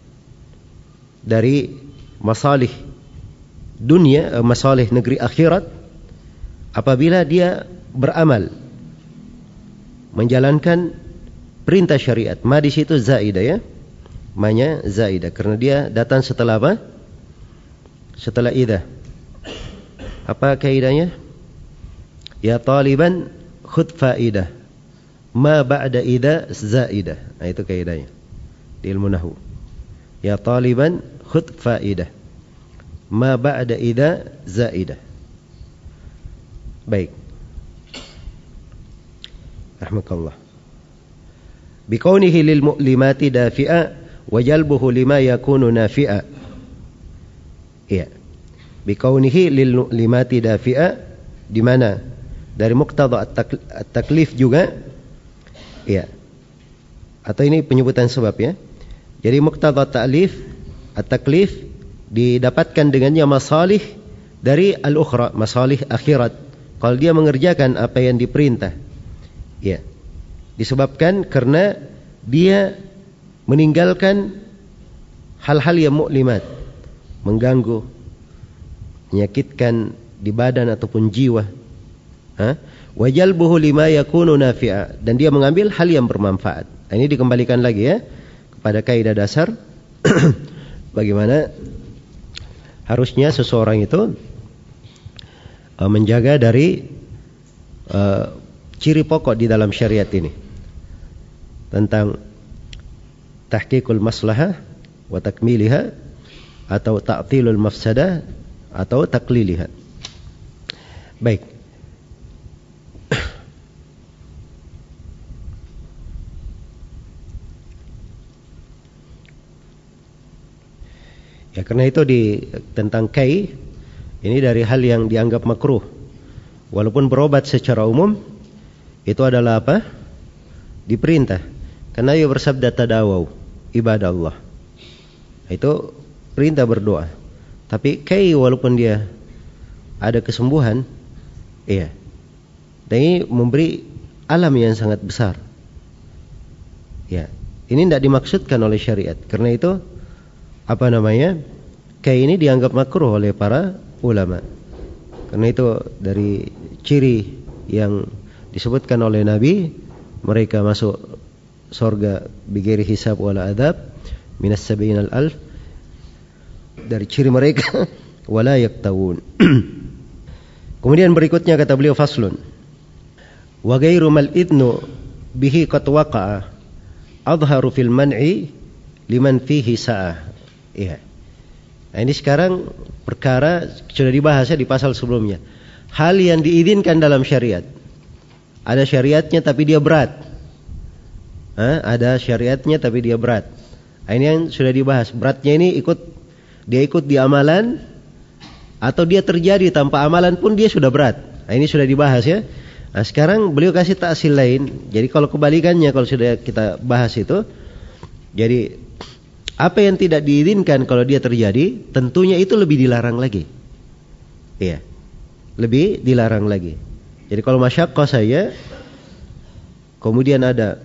dari masalih dunia, masalih negeri akhirat apabila dia beramal menjalankan perintah syariat. Ma di situ zaidah ya. Ma-nya zaidah karena dia datang setelah apa? Setelah idah. Apa kaidahnya? Ya taliban khudh faidah. Ma ba'da idah zaidah. Nah, itu kaidahnya di ilmu nahwu. Ya taliban khudh faidah. Ma ba'da idah zaidah. Baik. Rahmakallah. Bikaunihi lil mu'limati dafi'a wa jalbuhu lima yakunu nafi'a. Iya. Bikaunihi lil mu'limati dafi'a, di mana dari muqtada at-taklif juga. Iya. Atau ini penyebutan sebab ya. Jadi muqtada at-ta'lif at-taklif didapatkan dengannya masalih dari al-ukhra, masalih akhirat. Kalau dia mengerjakan apa yang diperintah. Ya. Disebabkan karena dia meninggalkan hal-hal yang mu'limat, mengganggu, menyakitkan di badan ataupun jiwa. Ha? Wa jalbuhu lima yakunu nafi'a, dan dia mengambil hal yang bermanfaat. Nah, ini dikembalikan lagi ya kepada kaidah dasar bagaimana harusnya seseorang itu uh, menjaga dari uh, ciri pokok di dalam syariat ini tentang tahqiqul maslahah wa takmiliha, atau ta'tilul mafsadah atau takliliha. Baik. Ya, karena itu di tentang kai ini dari hal yang dianggap makruh walaupun berobat secara umum itu adalah apa? Diperintah. Karena ia bersabda tadawau, ibadah Allah. Itu perintah berdoa. Tapi kai walaupun dia ada kesembuhan, iya. Dan ini memberi alam yang sangat besar. Ya, ini tidak dimaksudkan oleh syariat. Karena itu apa namanya? Kai ini dianggap makruh oleh para ulama. Karena itu dari ciri yang disebutkan oleh Nabi, mereka masuk surga bighairi hisab wala adab minas sab'inal alf, dari ciri mereka wala yaktawun. Kemudian berikutnya kata beliau faslun wa ghairu mal idnu bihi qad waqa'a adharu fil man'i liman fihi sa'ah. Iya. Nah, ini sekarang perkara sudah dibahas ya di pasal sebelumnya. Hal yang diizinkan dalam syariat. Ada syariatnya tapi dia berat. Ha? Ada syariatnya tapi dia berat. Nah, ini yang sudah dibahas. Beratnya ini ikut dia ikut di amalan atau dia terjadi tanpa amalan pun dia sudah berat. Nah, ini sudah dibahas ya. Nah, sekarang beliau kasih ta'sil lain. Jadi kalau kebalikannya, kalau sudah kita bahas itu, jadi apa yang tidak diizinkan kalau dia terjadi, tentunya itu lebih dilarang lagi. Iya. Lebih dilarang lagi. Jadi kalau masyaqqah saya kemudian ada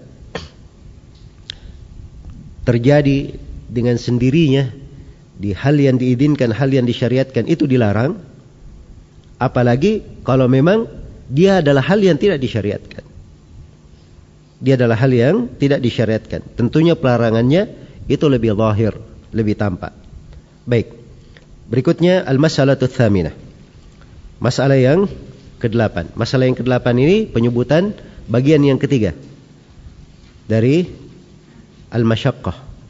terjadi dengan sendirinya di hal yang diizinkan, hal yang disyariatkan, itu dilarang. Apalagi kalau memang dia adalah hal yang tidak disyariatkan. Dia adalah hal yang tidak disyariatkan. Tentunya pelarangannya itu lebih zahir, lebih tampak. Baik. Berikutnya al-mas'alatu tsaminah. Masalah yang kedelapan. Masalah yang kedelapan ini penyebutan bagian yang ketiga dari al-masyaqqah.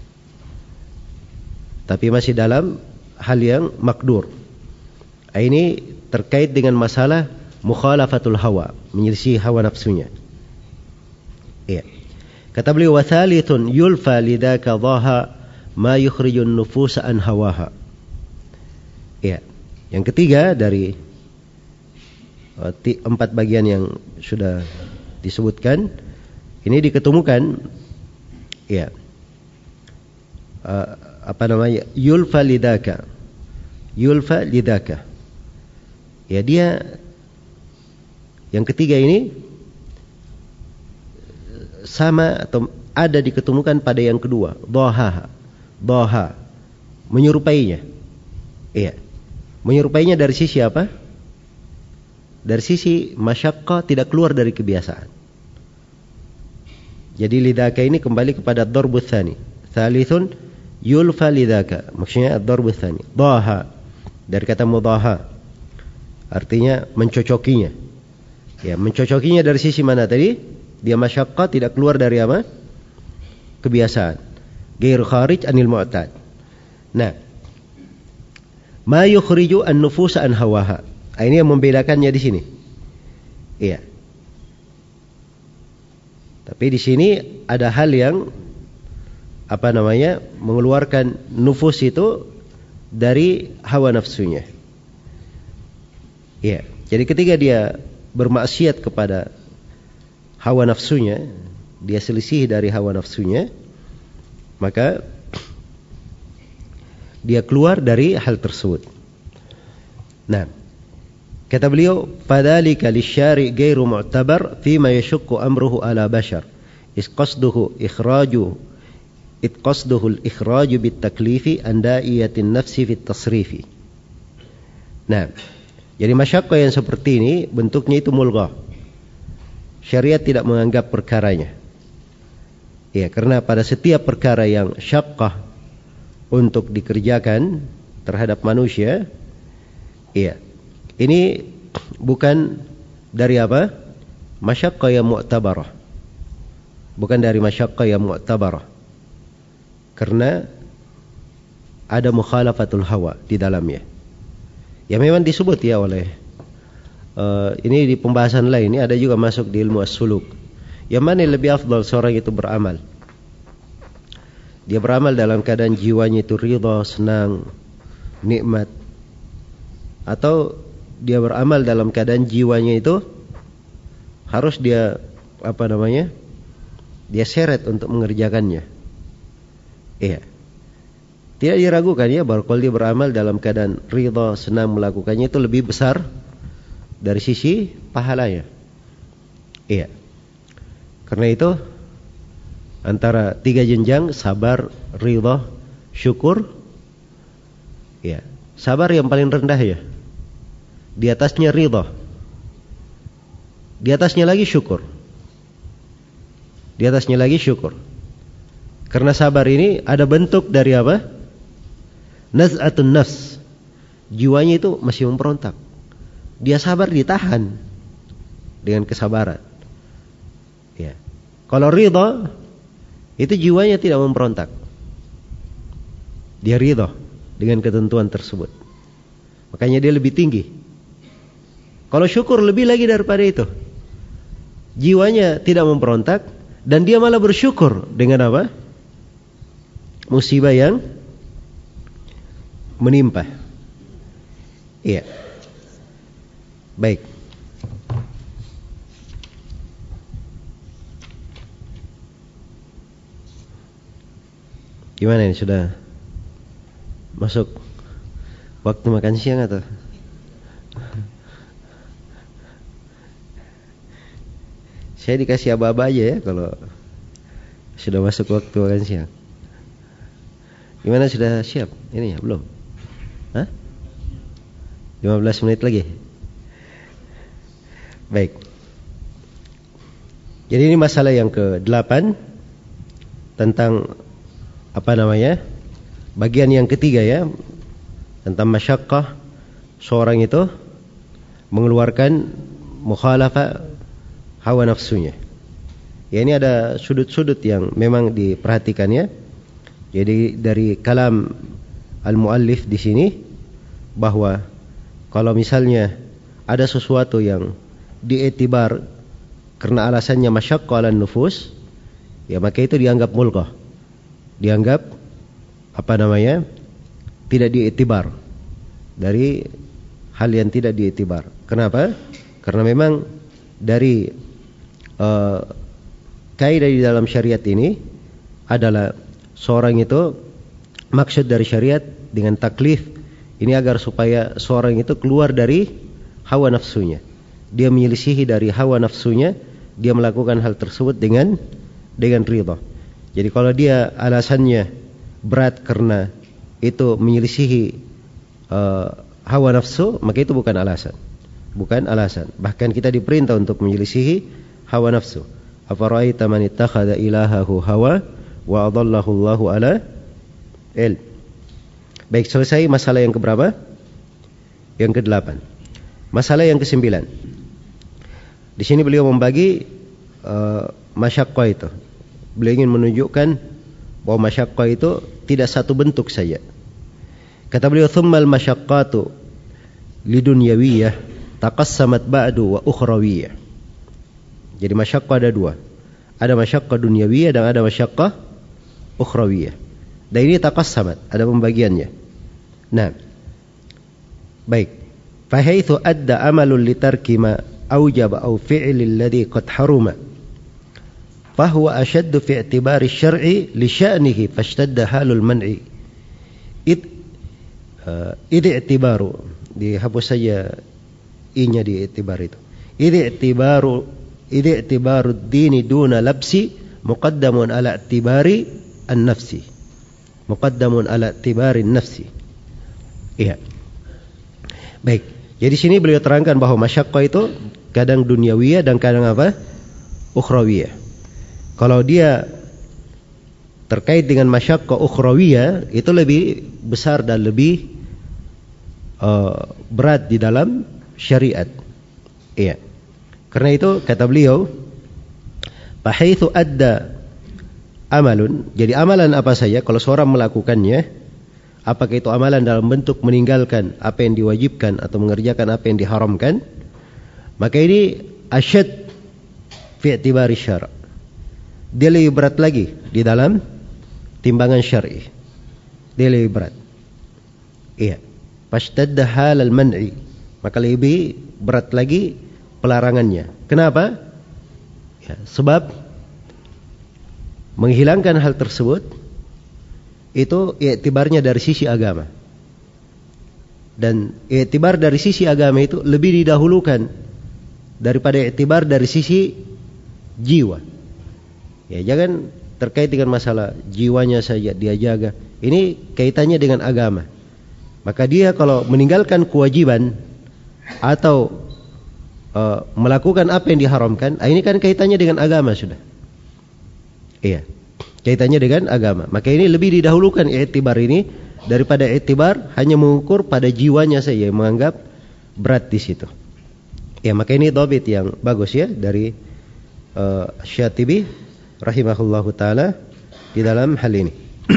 Tapi masih dalam hal yang makdur. Ini terkait dengan masalah mukhalafatul hawa, menyelisih hawa nafsunya. Iya. Kata beliau wa thalithun yulfa lidaka dhaha ma yukhrijun nufusa an hawaha. Iya. Yang ketiga dari uh, empat bagian yang sudah disebutkan, ini diketemukan ya. Uh, apa namanya? Yulfa lidaka. Yulfa lidaka. Ya, dia yang ketiga ini sama atau ada diketemukan pada yang kedua, dhaha, dhaha, menyerupainya. Iya. Menyerupainya dari sisi apa? Dari sisi masyaqqah, tidak keluar dari kebiasaan. Jadi lidaka ini kembali kepada ad-darbu tsani. Tsalithun yulfa lidaka. Maksudnya ad-darbu tsani. Dhaha dari kata mudhaha. Artinya mencocokinya. Ya, mencocokinya dari sisi mana tadi? Dia masyaqqah, tidak keluar dari apa? Kebiasaan. Ghair kharij anil mu'tad. Nah, ma yukhriju an-nufus an hawaha. Ini yang membedakannya di sini. Iya. Tapi di sini ada hal yang apa namanya? Mengeluarkan nufus itu dari hawa nafsunya. Iya. Jadi ketika dia bermaksiat kepada hawa nafsunya, dia selisih dari hawa nafsunya, maka dia keluar dari hal tersebut. Nah, kata beliau, "Fadzalika lisyari' ghairu mu'tabar fima yashukku amruhu ala bashar. Is qasduhu ikhraju it qasduhu al-ikhraju bit taklifi an da'iyatin nafsi fit tasrifi." Nah, jadi masyaqqah yang seperti ini bentuknya itu mulghah. Syariat tidak menganggap perkaranya. Ya, karena pada setiap perkara yang syaqqah untuk dikerjakan terhadap manusia, iya, ini bukan dari apa? Masyaqqah yang mu'tabarah. Bukan dari masyaqqah yang mu'tabarah. Karena ada mukhalafatul hawa di dalamnya. Ya memang disebut ya oleh uh, ini di pembahasan lain, ini ada juga masuk di ilmu as-suluk. Yang mana yang lebih afdal seorang itu beramal? Dia beramal dalam keadaan jiwanya itu ridha, senang, nikmat, atau dia beramal dalam keadaan jiwanya itu harus dia apa namanya? Dia seret untuk mengerjakannya. Iya. Tidak diragukan ya bahwa kalau dia beramal dalam keadaan ridha, senang melakukannya itu lebih besar dari sisi pahalanya. Iya. Karena itu antara tiga jenjang, sabar, ridha, syukur. Ya, sabar yang paling rendah ya. Di atasnya ridha. Di atasnya lagi syukur. Di atasnya lagi syukur. Karena sabar ini ada bentuk dari apa? Naz'atun nafs. Jiwanya itu masih memberontak. Dia sabar, ditahan dengan kesabaran. Ya. Kalau ridha, itu jiwanya tidak memberontak. Dia ridha dengan ketentuan tersebut. Makanya dia lebih tinggi. Kalau syukur lebih lagi daripada itu. Jiwanya tidak memberontak dan dia malah bersyukur dengan apa? Musibah yang menimpa. Iya. Baik. Gimana ini, sudah masuk waktu makan siang atau? Saya dikasih aba-aba aja ya kalau sudah masuk waktu makan siang. Gimana, sudah siap? Ini ya, belum? Hah? lima belas menit lagi. Baik. Jadi ini masalah yang kedelapan tentang apa namanya? Bagian yang ketiga ya, tentang masyaqqah seorang itu mengeluarkan mukhalafah hawa nafsunya. Ya, ini ada sudut-sudut yang memang diperhatikan ya. Jadi dari kalam al-muallif di sini bahwa kalau misalnya ada sesuatu yang diiktibar karena alasannya masyaqqah 'alan nufus, ya maka itu dianggap mulghah. Dianggap apa namanya? Tidak diiktibar. Dari hal yang tidak diiktibar. Kenapa? Karena memang dari uh, kaidah di dalam syariat ini adalah seorang itu, maksud dari syariat dengan taklif ini agar supaya seorang itu keluar dari hawa nafsunya. Dia menyelisihi dari hawa nafsunya, dia melakukan hal tersebut dengan dengan ridha. Jadi kalau dia alasannya berat karena itu menyelisihi uh, hawa nafsu, maka itu bukan alasan. Bukan alasan. Bahkan kita diperintah untuk menyelisihi hawa nafsu. Afara'aita man ittakhadha ilahahu hawa wa adallahu Allahu ala ilm. Baik, selesai masalah yang keberapa? Yang kedelapan. Masalah yang kesembilan. Di sini beliau membagi uh, masyaqqah itu. Beliau ingin menunjukkan bahwa masyaqqah itu tidak satu bentuk saja. Kata beliau, "Tsummal masyaqqatu lidunyawiyah taqassamat ba'du wa ukhrawiyah." Jadi masyaqqah ada dua. Ada masyaqqah dunyawiyah dan ada masyaqqah ukhrawiyah. Dan ini taqassamat, ada pembagiannya. Nah, baik. Fa haitsu adda amalun litarki ma aujaba au fi'li alladhi qad haruma fa huwa ashaddu fi i'tibari asy-syar'i li sya'nihi fashtadda halul man'i. Id uh, id i'tibaru, dihapus saja i-nya di i'tibar itu. Id i'tibaru id i'tibaru ad-dini duna labsi muqaddamun ala i'tibari an-nafsi. Muqaddamun ala i'tibari an-nafsi. Iya. Baik. Jadi sini beliau terangkan bahwa masyaqqah itu kadang duniawiyah dan kadang apa? Ukhrawiyah. Kalau dia terkait dengan masyaqqah ukhrawiyah, itu lebih besar dan lebih uh, berat di dalam syariat. Iya. Karena itu kata beliau, "Fahaitsu adda amalun." Jadi amalan apa saja kalau seorang melakukannya, apakah itu amalan dalam bentuk meninggalkan apa yang diwajibkan atau mengerjakan apa yang diharamkan, maka ini asyad fi i'tibari syara'. Dia lebih berat lagi di dalam timbangan syar'i. Dia lebih berat. Iya. Fashtadda halal man'i. Maka lebih berat lagi pelarangannya. Kenapa? Ya, sebab menghilangkan hal tersebut itu i'tibarnya dari sisi agama. Dan i'tibar dari sisi agama itu lebih didahulukan daripada i'tibar dari sisi jiwa. Ya, jangan terkait dengan masalah jiwanya saja dia jaga. Ini kaitannya dengan agama. Maka dia kalau meninggalkan kewajiban atau uh, melakukan apa yang diharamkan, ini kan kaitannya dengan agama sudah. Iya. Kaitannya dengan agama. Maka ini lebih didahulukan i'tibar ini daripada i'tibar hanya mengukur pada jiwanya saja yang menganggap berat di situ. Ya, maka ini dhabit yang bagus ya dari uh, Syatibi rahimahullahu taala di dalam hal ini.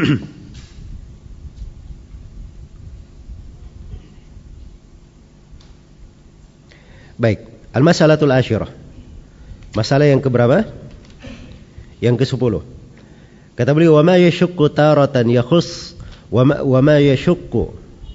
Baik, al-masalatul asyirah. Masalah yang keberapa? Yang kesepuluh. Kata beliau, wa ma yashukku taratan yakhus wa ma, wa ma yashukku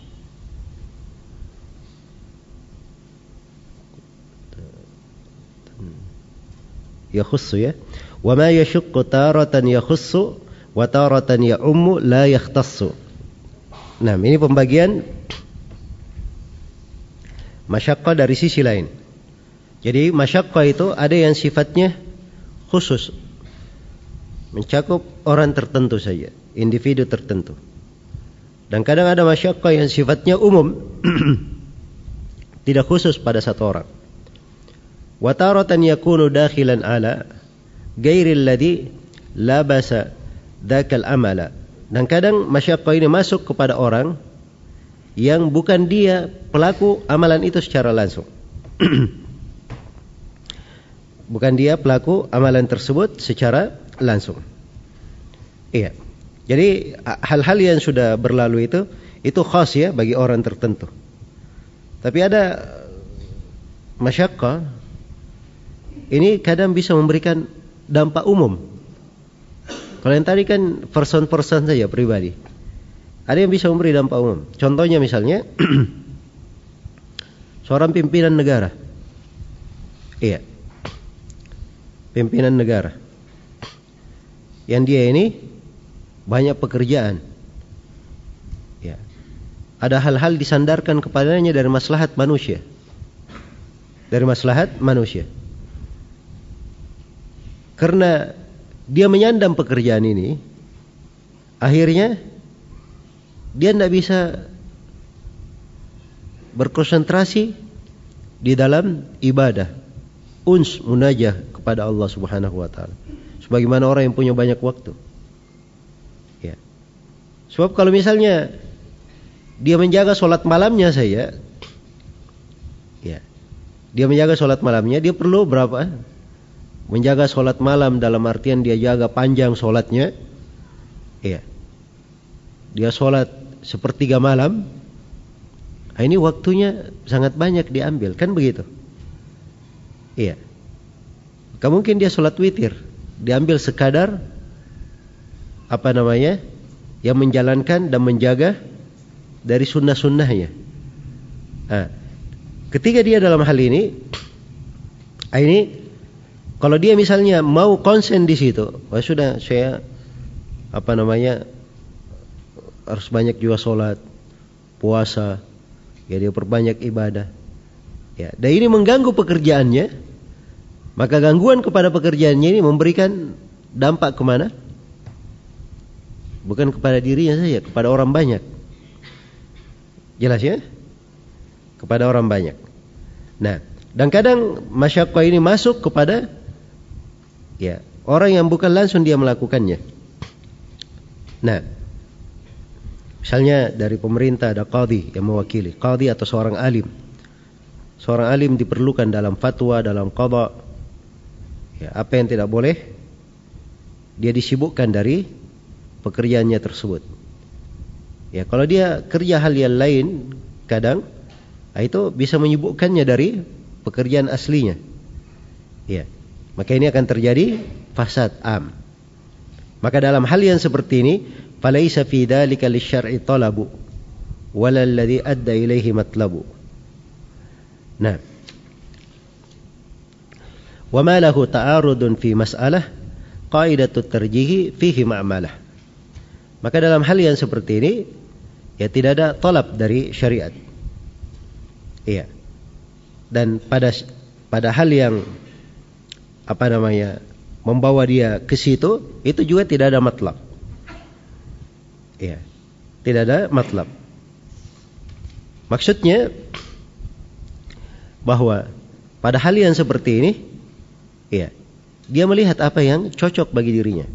yakhussu ya wa ma yashukku taratan yakhussu wa taratan ya'ummu la yakhtassu. Nah, ini pembagian masyaqqah dari sisi lain. Jadi masyaqqah itu ada yang sifatnya khusus, mencakup orang tertentu saja, individu tertentu. Dan kadang ada masyaqqah yang sifatnya umum, tidak khusus pada satu orang. Wa taratan yakunu dakhilan ala ghairil ladzi labasa dzakal amala. Dan kadang masyaqqah ini masuk kepada orang yang bukan dia pelaku amalan itu secara langsung. Bukan dia pelaku amalan tersebut secara langsung. Iya. Jadi hal-hal yang sudah berlalu itu itu khas ya bagi orang tertentu. Tapi ada masyaqqah ini kadang bisa memberikan dampak umum. Kalau yang tadi kan person-person saja pribadi. Ada yang bisa memberi dampak umum. Contohnya misalnya seorang pimpinan negara. Iya. Pimpinan negara. Yang dia ini banyak pekerjaan. Ya. Ada hal-hal disandarkan kepadanya dari maslahat manusia. Dari maslahat manusia. Karena dia menyandang pekerjaan ini, akhirnya dia tidak bisa berkonsentrasi di dalam ibadah, uns munajah kepada Allah Subhanahu wa taala. Sebagaimana orang yang punya banyak waktu. Ya. Sebab kalau misalnya dia menjaga sholat malamnya saja, ya, dia menjaga sholat malamnya, dia perlu berapa? Menjaga sholat malam dalam artian dia jaga panjang sholatnya, ya. Dia sholat sepertiga malam, ini waktunya sangat banyak diambil, kan begitu? Iya. Maka mungkin dia sholat witir, diambil sekadar apa namanya, yang menjalankan dan menjaga dari sunnah-sunnahnya. Nah, ketika dia dalam hal ini, ini kalau dia misalnya mau konsen di situ, oh sudah saya apa namanya harus banyak juga sholat, puasa, ya dia perbanyak ibadah. Ya, dan ini mengganggu pekerjaannya, maka gangguan kepada pekerjaannya ini memberikan dampak kemana? Bukan kepada dirinya saja, kepada orang banyak. Jelas ya? Kepada orang banyak. Nah, dan kadang masyaqqah ini masuk kepada ya orang yang bukan langsung dia melakukannya. Nah, misalnya dari pemerintah ada qadhi yang mewakili, qadhi atau seorang alim. Seorang alim diperlukan dalam fatwa, dalam qadha. Ya, apa yang tidak boleh dia disibukkan dari pekerjaannya tersebut. Ya, kalau dia kerja hal yang lain kadang itu bisa menyibukkannya dari pekerjaan aslinya. Ya. Maka ini akan terjadi fasad am. Maka dalam hal yang seperti ini, falaisa fi dzalika lisyar'i talabu wala alladhi adda ilaihi matlabu. Nah, wa ma lahu ta'arudun fi mas'alah qaidatut tarjihi fihi ma'malah. Maka dalam hal yang seperti ini ya tidak ada talab dari syariat. Iya. Dan pada pada hal yang apa namanya membawa dia ke situ, itu juga tidak ada matlab. Iya. Tidak ada matlab. Maksudnya bahwa pada hal yang seperti ini, iya, dia melihat apa yang cocok bagi dirinya.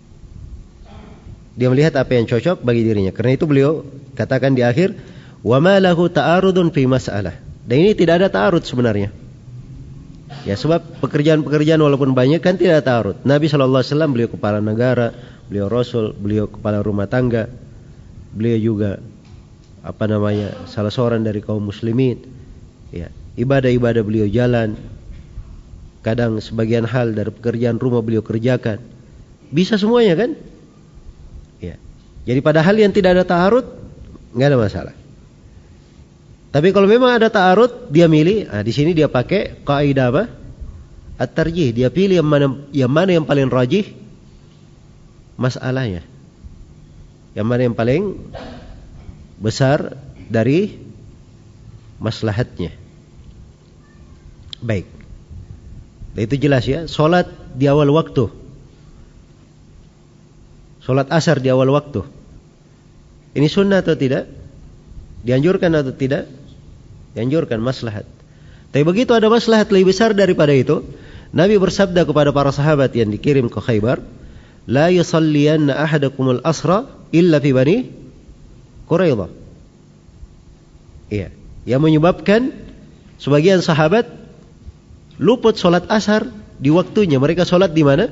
Dia melihat apa yang cocok bagi dirinya. Karena itu beliau katakan di akhir, wa ma lahu ta'arudun fi mas'alah. Dan ini tidak ada ta'arud sebenarnya. Ya, sebab pekerjaan-pekerjaan walaupun banyak kan tidak ada ta'arud. Nabi shallallahu alaihi wasallam beliau kepala negara, beliau rasul, beliau kepala rumah tangga, beliau juga apa namanya salah seorang dari kaum muslimin. Ya, ibadah-ibadah beliau jalan. Kadang sebagian hal dari pekerjaan rumah beliau kerjakan. Bisa semuanya kan? Ya. Jadi pada hal yang tidak ada ta'arud enggak ada masalah. Tapi kalau memang ada ta'arud, dia milih, nah di sini dia pakai kaidah apa? At-tarjih, dia pilih yang mana yang mana yang paling rajih masalahnya. Yang mana yang paling besar dari maslahatnya. Baik. Nah, itu jelas ya, salat di awal waktu. Salat asar di awal waktu. Ini sunnah atau tidak? Dianjurkan atau tidak? Dianjurkan, maslahat. Tapi begitu ada maslahat lebih besar daripada itu, Nabi bersabda kepada para sahabat yang dikirim ke Khaybar, la yusalliyanna ahadakumul asra illa fi bani Quraidah. Iya, yang menyebabkan sebagian sahabat luput salat asar di waktunya. Mereka salat di mana?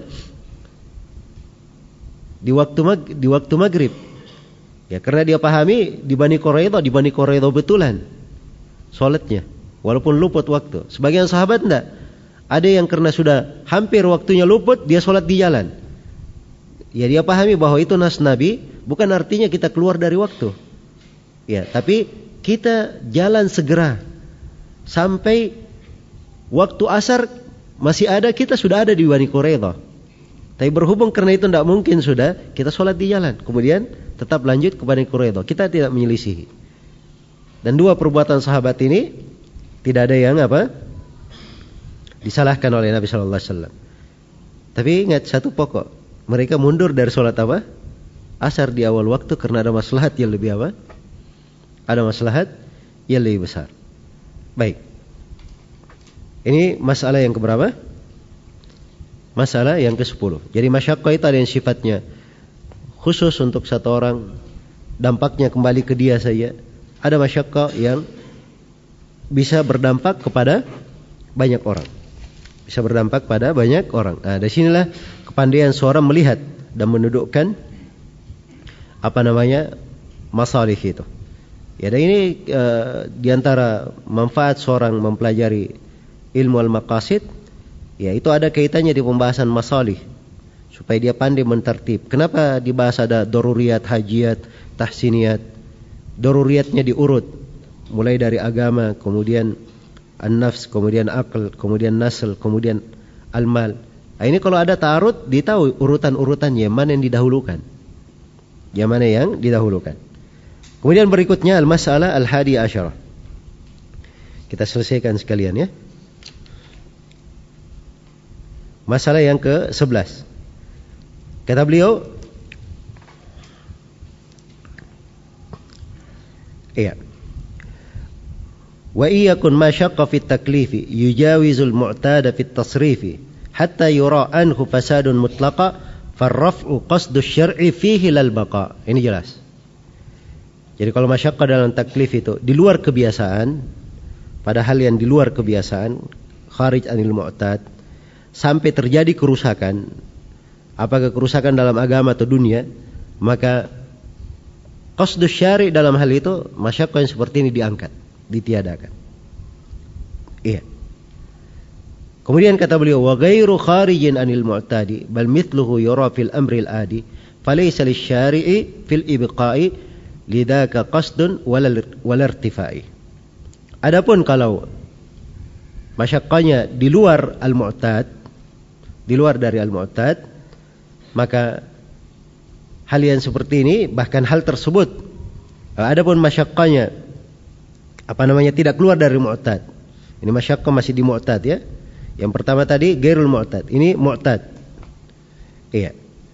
Di waktu mag- di waktu maghrib. Ya, karena dia pahami di Bani Quraidah, di Bani Quraidah betulan salatnya, walaupun luput waktu. Sebagian sahabat enggak. Ada yang karena sudah hampir waktunya luput, dia salat di jalan. Ya, dia pahami bahwa itu nas Nabi, bukan artinya kita keluar dari waktu. Ya, tapi kita jalan segera sampai waktu asar masih ada, kita sudah ada di Bani Quraidah. Tapi berhubung karena itu tidak mungkin sudah, kita sholat di jalan. Kemudian tetap lanjut ke Bani Quraidah. Kita tidak menyelisihi. Dan dua perbuatan sahabat ini tidak ada yang apa? Disalahkan oleh Nabi Shallallahu Alaihi Wasallam. Tapi ingat satu pokok, mereka mundur dari sholat apa? Asar di awal waktu karena ada maslahat yang lebih apa? Ada maslahat yang lebih besar. Baik. Ini masalah yang keberapa? Masalah yang kesepuluh. Jadi masyaqqah itu ada yang sifatnya khusus untuk satu orang, dampaknya kembali ke dia saja. Ada masyaqqah yang bisa berdampak kepada banyak orang. Bisa berdampak pada banyak orang. Nah, dari sinilah kepandaian seorang melihat dan mendudukkan apa namanya masalih itu. Ya, dan ini e, diantara manfaat seorang mempelajari ilmu al-maqasid, ya itu ada kaitannya di pembahasan masalih supaya dia pandai mentertib. Kenapa dibahas ada daruriyat, hajiyat, tahsiniyat? Daruriyatnya diurut mulai dari agama, kemudian an-nafs, kemudian akal, kemudian nasl, kemudian al-mal. Nah, ini kalau ada ta'arud, ditahu urutan-urutannya mana yang didahulukan, yang mana yang didahulukan. Kemudian berikutnya al-mas'alah al-hadi asyarah. Kita selesaikan sekalian ya. Masalah yang ke sebelas. Kata beliau, iya. Wa iyakun ma syaqqa fit taklifi yujawizul mu'tada fit tasrifi hatta yura anhu fasadun mutlaqa farraf'u qasdu syar'i fihi lal baqa. Ini jelas. Jadi kalau masyaqqah dalam taklif itu di luar kebiasaan, pada hal yang di luar kebiasaan, kharij anil mu'tad, sampai terjadi kerusakan, apakah kerusakan dalam agama atau dunia, maka qasdu syari' dalam hal itu masyaqqah yang seperti ini diangkat, ditiadakan. Iya. Kemudian kata beliau, wa ghairu kharijin anil mu'tadi bal mithluhu yura fil amri al-adi falaysa lisyari'i fil ibqa'i lidaka qasdun wal irtifai. Adapun kalau masyaqqahnya di luar al-mu'tad, di luar dari al-mu'tad, maka hal yang seperti ini, bahkan hal tersebut, adapun masyaqqahnya apa namanya tidak keluar dari mu'tad. Ini masyaqqah masih di mu'tad ya. Yang pertama tadi ghairul mu'tad, ini mu'tad. Iya.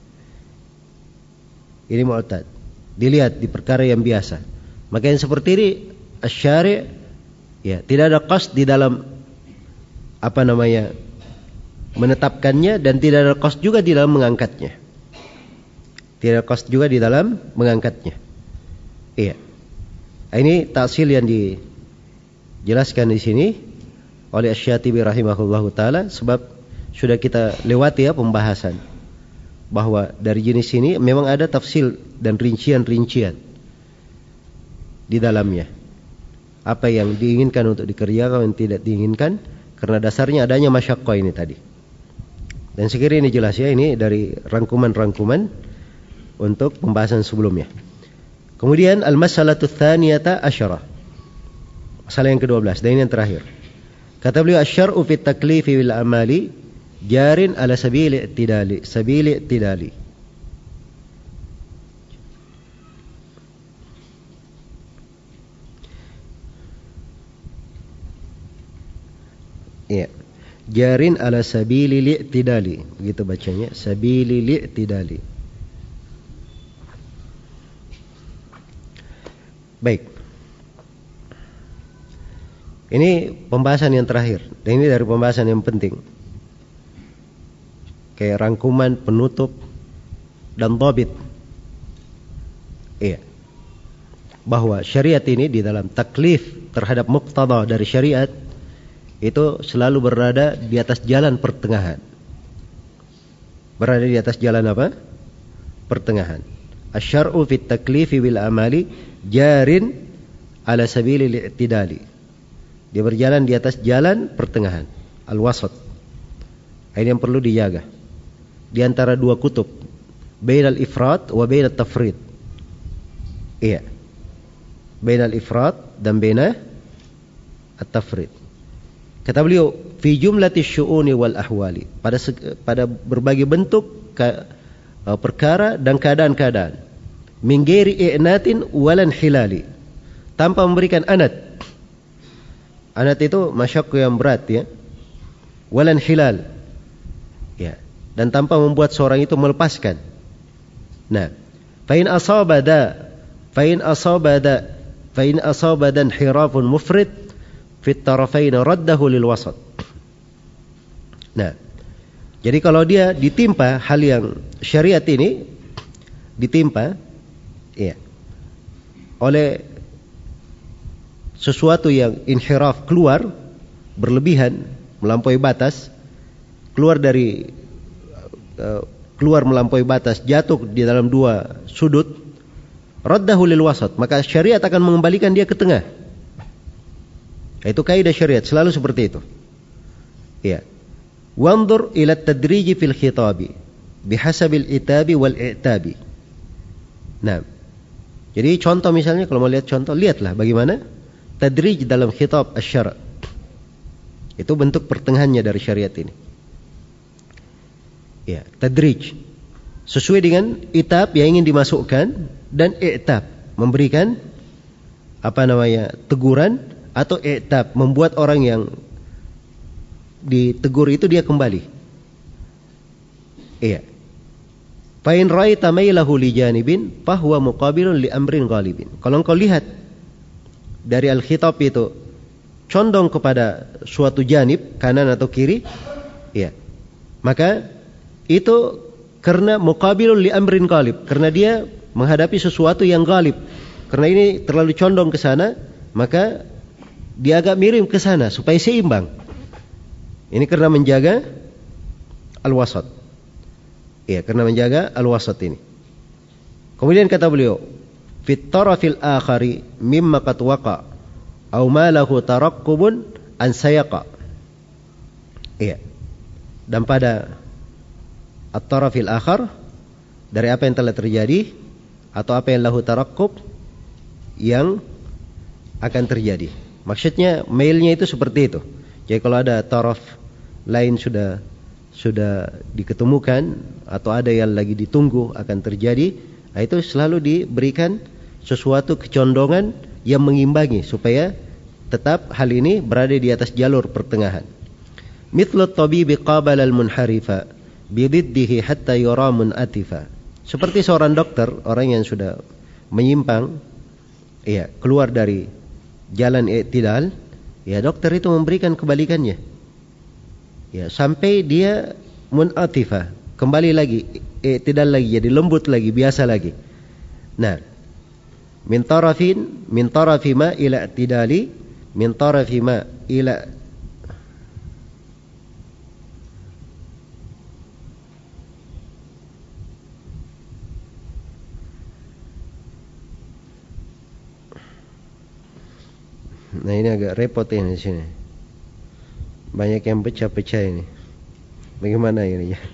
Ini mu'tad. Dilihat di perkara yang biasa. Maka yang seperti ini asy-syari' ya, tidak ada qasd di dalam apa namanya menetapkannya, dan tidak ada qasd juga di dalam mengangkatnya. Tidak ada qasd juga di dalam mengangkatnya. Iya. Ini ta'sil yang dijelaskan di sini oleh Asy-Syatibi rahimahullahu taala, sebab sudah kita lewati ya pembahasan bahwa dari jenis ini memang ada tafsil dan rincian-rincian di dalamnya. Apa yang diinginkan untuk dikerjakan, yang tidak diinginkan, karena dasarnya adanya masyaqqah ini tadi. Dan sekiranya ini jelas ya, ini dari rangkuman-rangkuman untuk pembahasan sebelumnya. Kemudian al-mas'alatu tsaniyata asyarah. Masalah yang kedua belas, dan ini yang terakhir. Kata beliau, asy-syar'u fit taklifi bil amali jarin ala sabili i'tidali, sabili i'tidali. Iya. Jarin ala sabili li'tidali, begitu bacanya, sabili li'tidali. Baik. Ini pembahasan yang terakhir, dan ini dari pembahasan yang penting. Kayak rangkuman, penutup, dan dhabit. Iya. Bahwa syariat ini di dalam taklif terhadap muqtada dari syariat itu selalu berada di atas jalan pertengahan. Berada di atas jalan apa? Pertengahan. Asy-syar'u fit taklifi bil amali jarin ala sabili li'tidali. Dia berjalan di atas jalan pertengahan, al-wasat. Ini yang perlu dijaga. Di antara dua kutub, bainal ifrat wa bainat tafrid. Iya. Bainal ifrat dan bainat at-tafrid. Kata beliau, fi jumlati syu'uni wal ahwali, pada pada berbagai bentuk ke, uh, perkara dan keadaan-keadaan. Min ghairi i'natin walan hilali, tanpa memberikan anat. Anat itu masyaqqah yang berat ya. Walan hilal. Ya, dan tanpa membuat seorang itu melepaskan. Nah, fa in asabada fa in asabada fa in asabada inhirafun mufrid fi at-tarafain raddahu lil wasat. Nah, jadi kalau dia ditimpa hal yang syariat ini ditimpa ya oleh sesuatu yang inhiraf, keluar berlebihan, melampaui batas, keluar dari uh, keluar melampaui batas, jatuh di dalam dua sudut, raddahu lil wasat, maka syariat akan mengembalikan dia ke tengah. Itu kaidah syariat, selalu seperti itu. Ya. Wanzur ila at-tadrij fil khitabi bihasabil itabi wal i'tabi. Nah, jadi contoh misalnya, kalau mau lihat contoh, lihatlah bagaimana tadrij dalam khitab asy-syara'. Itu bentuk pertengahannya dari syariat ini. Ya, tadrij sesuai dengan itab yang ingin dimasukkan dan i'tab, memberikan apa namanya teguran, atau i'tab membuat orang yang ditegur itu dia kembali. Iya. Fa in ra'aita mailahu li janibin fa huwa muqabilun li amrin ghalibin. Kalau engkau lihat dari al-khitab itu condong kepada suatu janib, kanan atau kiri, ya, maka itu karena muqabilun li amrin ghalib, karena dia menghadapi sesuatu yang ghalib. Karena ini terlalu condong ke sana, maka dia agak miring ke sana supaya seimbang. Ini karena menjaga al-wasat. Ya, karena menjaga al-wasat ini. Kemudian kata beliau, fit tarafil akhari mimma qad waqa aw ma lahu taraqqubun an sayaqa. Iya. Dan pada at-tarafil akhar, dari apa yang telah terjadi atau apa yang lahu taraqqub, yang akan terjadi. Maksudnya mailnya itu seperti itu. Jadi kalau ada taraf lain sudah sudah diketemukan atau ada yang lagi ditunggu akan terjadi, itu selalu diberikan sesuatu kecondongan yang mengimbangi supaya tetap hal ini berada di atas jalur pertengahan. Mithlu at-tabibi qabala al-munharifa bididdihi hatta yura munatifa. Seperti seorang dokter, orang yang sudah menyimpang, ya, keluar dari jalan i'tidal, ya, dokter itu memberikan kebalikannya. Ya, sampai dia munatifah, kembali lagi, i'tidal lagi, jadi lembut lagi, biasa lagi. Nah, min tarafin min tarafi ma ila i'tidali min tarafi ma ila Nah, ini agak repot ini di sini. Banyak yang pecah-pecah ini. Bagaimana ini ya?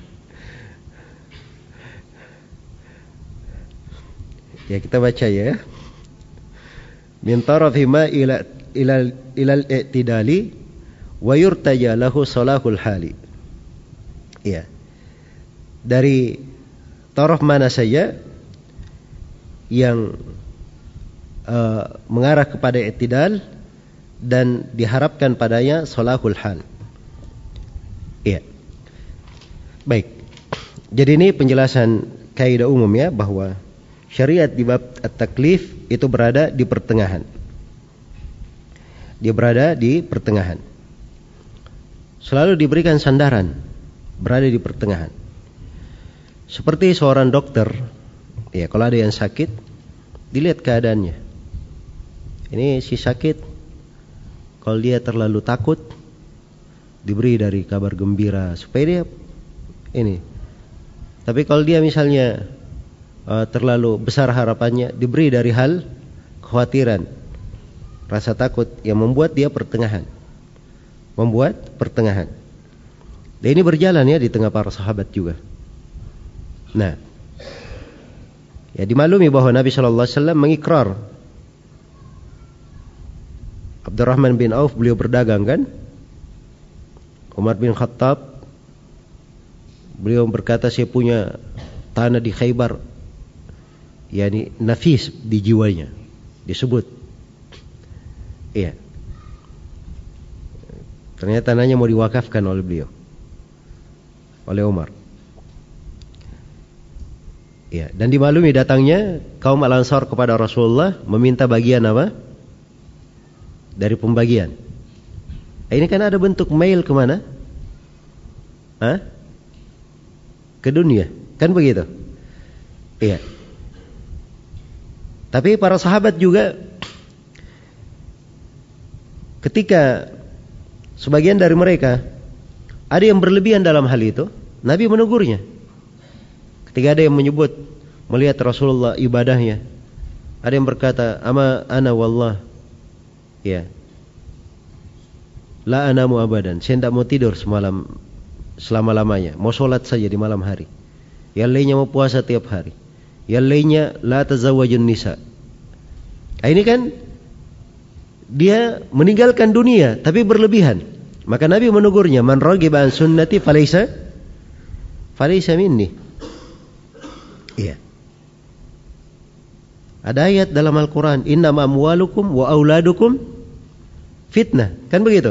Ya, kita baca ya. Min tarafi ma ila ila ila al-i'tidali wa yurtaja lahu salahul hali. Ya. Dari taraf mana saja yang uh, mengarah kepada i'tidal dan diharapkan padanya salahul hal. Iya. Baik. Jadi ini penjelasan kaidah umum ya, bahwa syariat di bab at-taklif itu berada di pertengahan. Dia berada di pertengahan. Selalu diberikan sandaran, berada di pertengahan. Seperti seorang dokter, ya, kalau ada yang sakit, dilihat keadaannya. Ini si sakit, kalau dia terlalu takut, diberi dari kabar gembira supaya dia ini. Tapi kalau dia misalnya uh, terlalu besar harapannya, diberi dari hal kekhawatiran, rasa takut, yang membuat dia pertengahan, membuat pertengahan. Dan ini berjalan ya di tengah para sahabat juga. Nah, ya, dimaklumi bahwa Nabi shallallahu alaihi wasallam mengikrar Abdurrahman bin Auf, beliau berdagang kan. Umar bin Khattab, beliau berkata, saya punya tanah di Khaybar, yakni nafis di jiwanya, disebut. Iya. Ternyata tanahnya mau diwakafkan oleh beliau, oleh Umar. Ya, dan dimaklumi datangnya kaum Al-Ansar kepada Rasulullah meminta bagian apa? Dari pembagian. Ini kan ada bentuk mail kemana? Hah? Ke dunia, kan begitu? Iya. Tapi para sahabat juga ketika sebagian dari mereka ada yang berlebihan dalam hal itu, Nabi menegurnya. Ketika ada yang menyebut melihat Rasulullah ibadahnya, ada yang berkata, "Ama ana wallah." Ya. La anamu abadan. Saya tidak mau tidur semalam selama-lamanya. Mau sholat saja di malam hari. Yang lainnya mau puasa tiap hari. Yang lainnya la tazawwajun nisa. Nah, ini kan dia meninggalkan dunia tapi berlebihan. Maka Nabi menegurnya, "Man raghiba an sunnati falaysa falaysa minni." Iya. Ada ayat dalam Al-Quran, "Innama amwalukum wa auladukum fitnah." Kan begitu?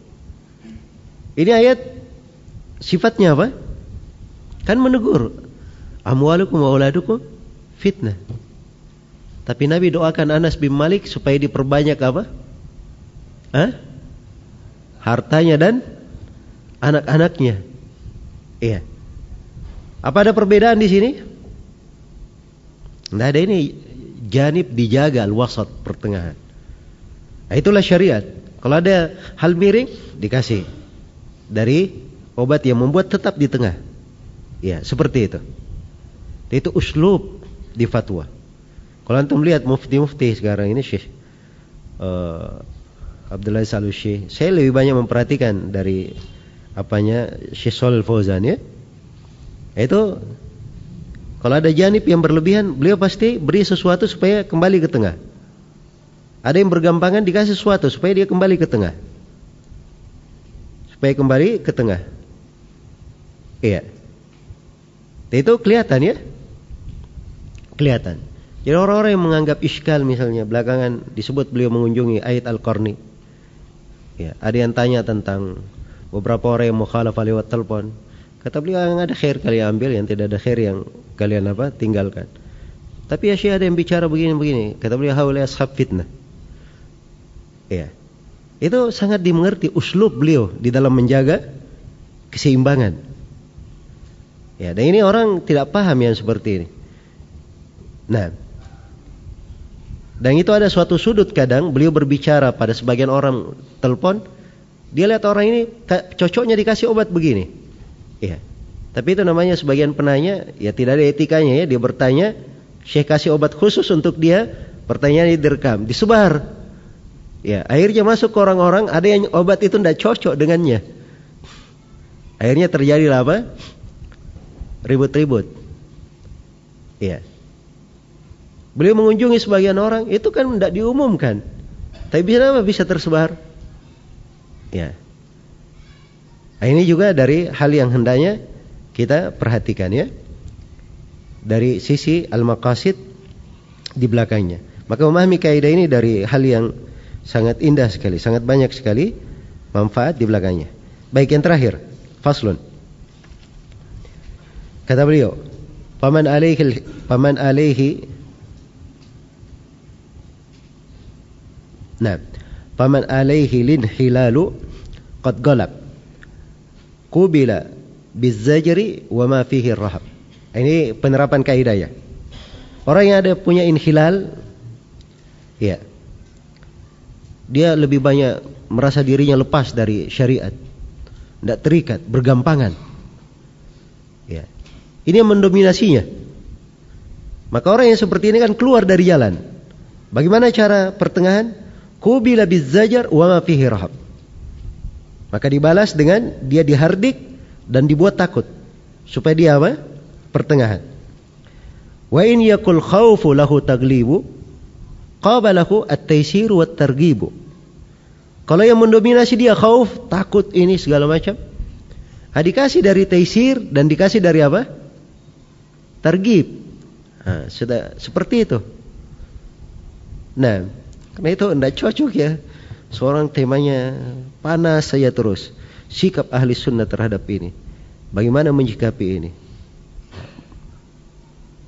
Ini ayat sifatnya apa? Kan menegur. Amwalukum wa auladukum fitnah. Tapi Nabi doakan Anas bin Malik supaya diperbanyak apa? Hah? Hartanya dan anak-anaknya. Iya. Apa ada perbedaan di sini? Tidak ada, ini janib dijaga, al-wasat, pertengahan. Nah, itulah syariat. Kalau ada hal miring, dikasih dari obat yang membuat tetap di tengah. Ya, seperti itu. Itu uslub di fatwa. Kalau antum lihat mufti-mufti sekarang ini, Syekh uh, Abdullah Salusi, saya lebih banyak memperhatikan dari apanya Syekh Shalal Fauzan, ya. Itu kalau ada janib yang berlebihan, beliau pasti beri sesuatu supaya kembali ke tengah. Ada yang bergampangan, dikasih sesuatu supaya dia kembali ke tengah. Supaya kembali ke tengah. Iya. Itu kelihatan, ya. Kelihatan. Jadi orang-orang yang menganggap iskal misalnya, belakangan disebut beliau mengunjungi ayat Al-Qarni. Ya, ada yang tanya tentang beberapa orang yang mukhalafah lewat telepon. Kata beliau, yang ada khair kalian ambil, yang tidak ada khair yang kalian apa? Tinggalkan. Tapi ya Syekh, ada yang bicara begini-begini. Kata beliau, haula ashab fitnah. Ya. Itu sangat dimengerti uslub beliau di dalam menjaga keseimbangan. Ya, dan ini orang tidak paham yang seperti ini. Nah, dan itu ada suatu sudut kadang beliau berbicara pada sebagian orang telepon, dia lihat orang ini cocoknya dikasih obat begini. Ya. Tapi itu namanya sebagian penanya, ya tidak ada etikanya, ya. Dia bertanya, Syekh kasih obat khusus untuk dia, pertanyaan ini direkam, disebar. Ya, akhirnya masuk ke orang-orang, ada yang obat itu tidak cocok dengannya. Akhirnya terjadilah apa? Ribut-ribut. Ya. Beliau mengunjungi sebagian orang, itu kan tidak diumumkan. Tapi bisa apa? Bisa tersebar. Ya. Nah, ini juga dari hal yang hendaknya kita perhatikan, ya. Dari sisi al-maqasid di belakangnya. Maka memahami kaidah ini dari hal yang sangat indah sekali, sangat banyak sekali manfaat di belakangnya. Baik, yang terakhir, faslun. Kata beliau, "Paman alaihi paman alaihi Nah, paman alaihi lin hilalu qad galab qubila bizzajri wa ma fihi rahab." Ini penerapan kaidah, ya. Orang yang ada punya inhilal, ya, dia lebih banyak merasa dirinya lepas dari syariat, tidak terikat, bergampangan. Ya. Ini yang mendominasinya. Maka orang yang seperti ini kan keluar dari jalan. Bagaimana cara pertengahan? Qubila bizzajar wa ma fihi rahab. Maka dibalas dengan dia dihardik dan dibuat takut supaya dia apa? Pertengahan. Wa in yakul khaufu lahu taglibu qabalahu at-taysir wa at-targhib. Kalau yang mendominasi dia khauf, takut ini segala macam, ha, dikasih dari taysir dan dikasih dari apa? Targhib. Nah, sudah seperti itu. Nah, karena itu tidak cocok, ya. Seorang temanya panas saja terus. Sikap ahli sunnah terhadap ini. Bagaimana menyikapi ini?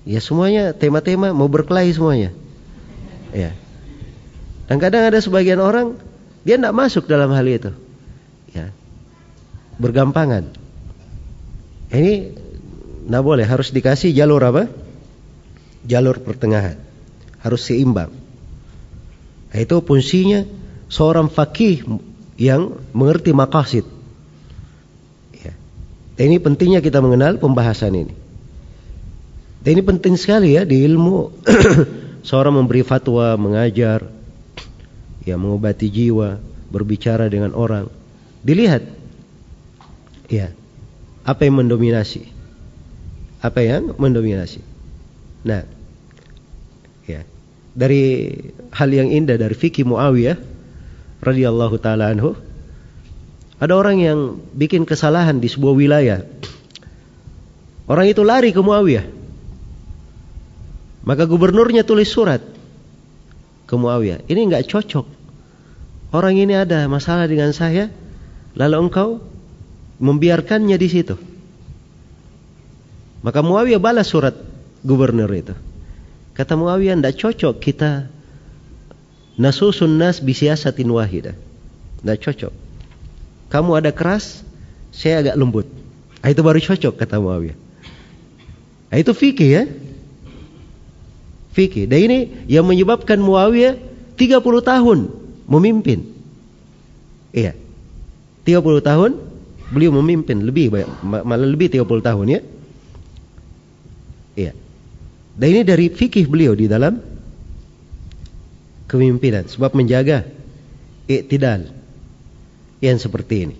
Ya semuanya tema-tema mau berkelahi semuanya. Ya. Dan kadang ada sebagian orang dia tidak masuk dalam hal itu. Ya. Bergampangan. Ini tidak boleh, harus dikasih jalur apa? Jalur pertengahan. Harus seimbang. Nah, itu fungsinya seorang faqih yang mengerti maqasid. Ya. Dan ini pentingnya kita mengenal pembahasan ini. Dan ini penting sekali ya di ilmu seorang memberi fatwa, mengajar, ya mengobati jiwa, berbicara dengan orang. Dilihat, ya apa yang mendominasi, apa yang mendominasi. Nah, ya dari hal yang indah dari fikih Muawiyah radhiyallahu taala anhu, ada orang yang bikin kesalahan di sebuah wilayah. Orang itu lari ke Muawiyah. Maka gubernurnya tulis surat ke Muawiyah. Ini enggak cocok. Orang ini ada masalah dengan saya, lalu engkau membiarkannya di situ. Maka Muawiyah balas surat gubernur itu. Kata Muawiyah, enggak cocok kita nasusun nas bisiasatin wahidah. Enggak cocok. Kamu ada keras, saya agak lembut. Ah, itu baru cocok kata Muawiyah. Ah, itu fikih ya. Fikih. Dan ini yang menyebabkan Muawiyah tiga puluh tahun memimpin. Iya. tiga puluh tahun beliau memimpin, lebih malah lebih tiga puluh tahun ya. Iya. Dan ini dari fikih beliau di dalam kepemimpinan, sebab menjaga i'tidal yang seperti ini.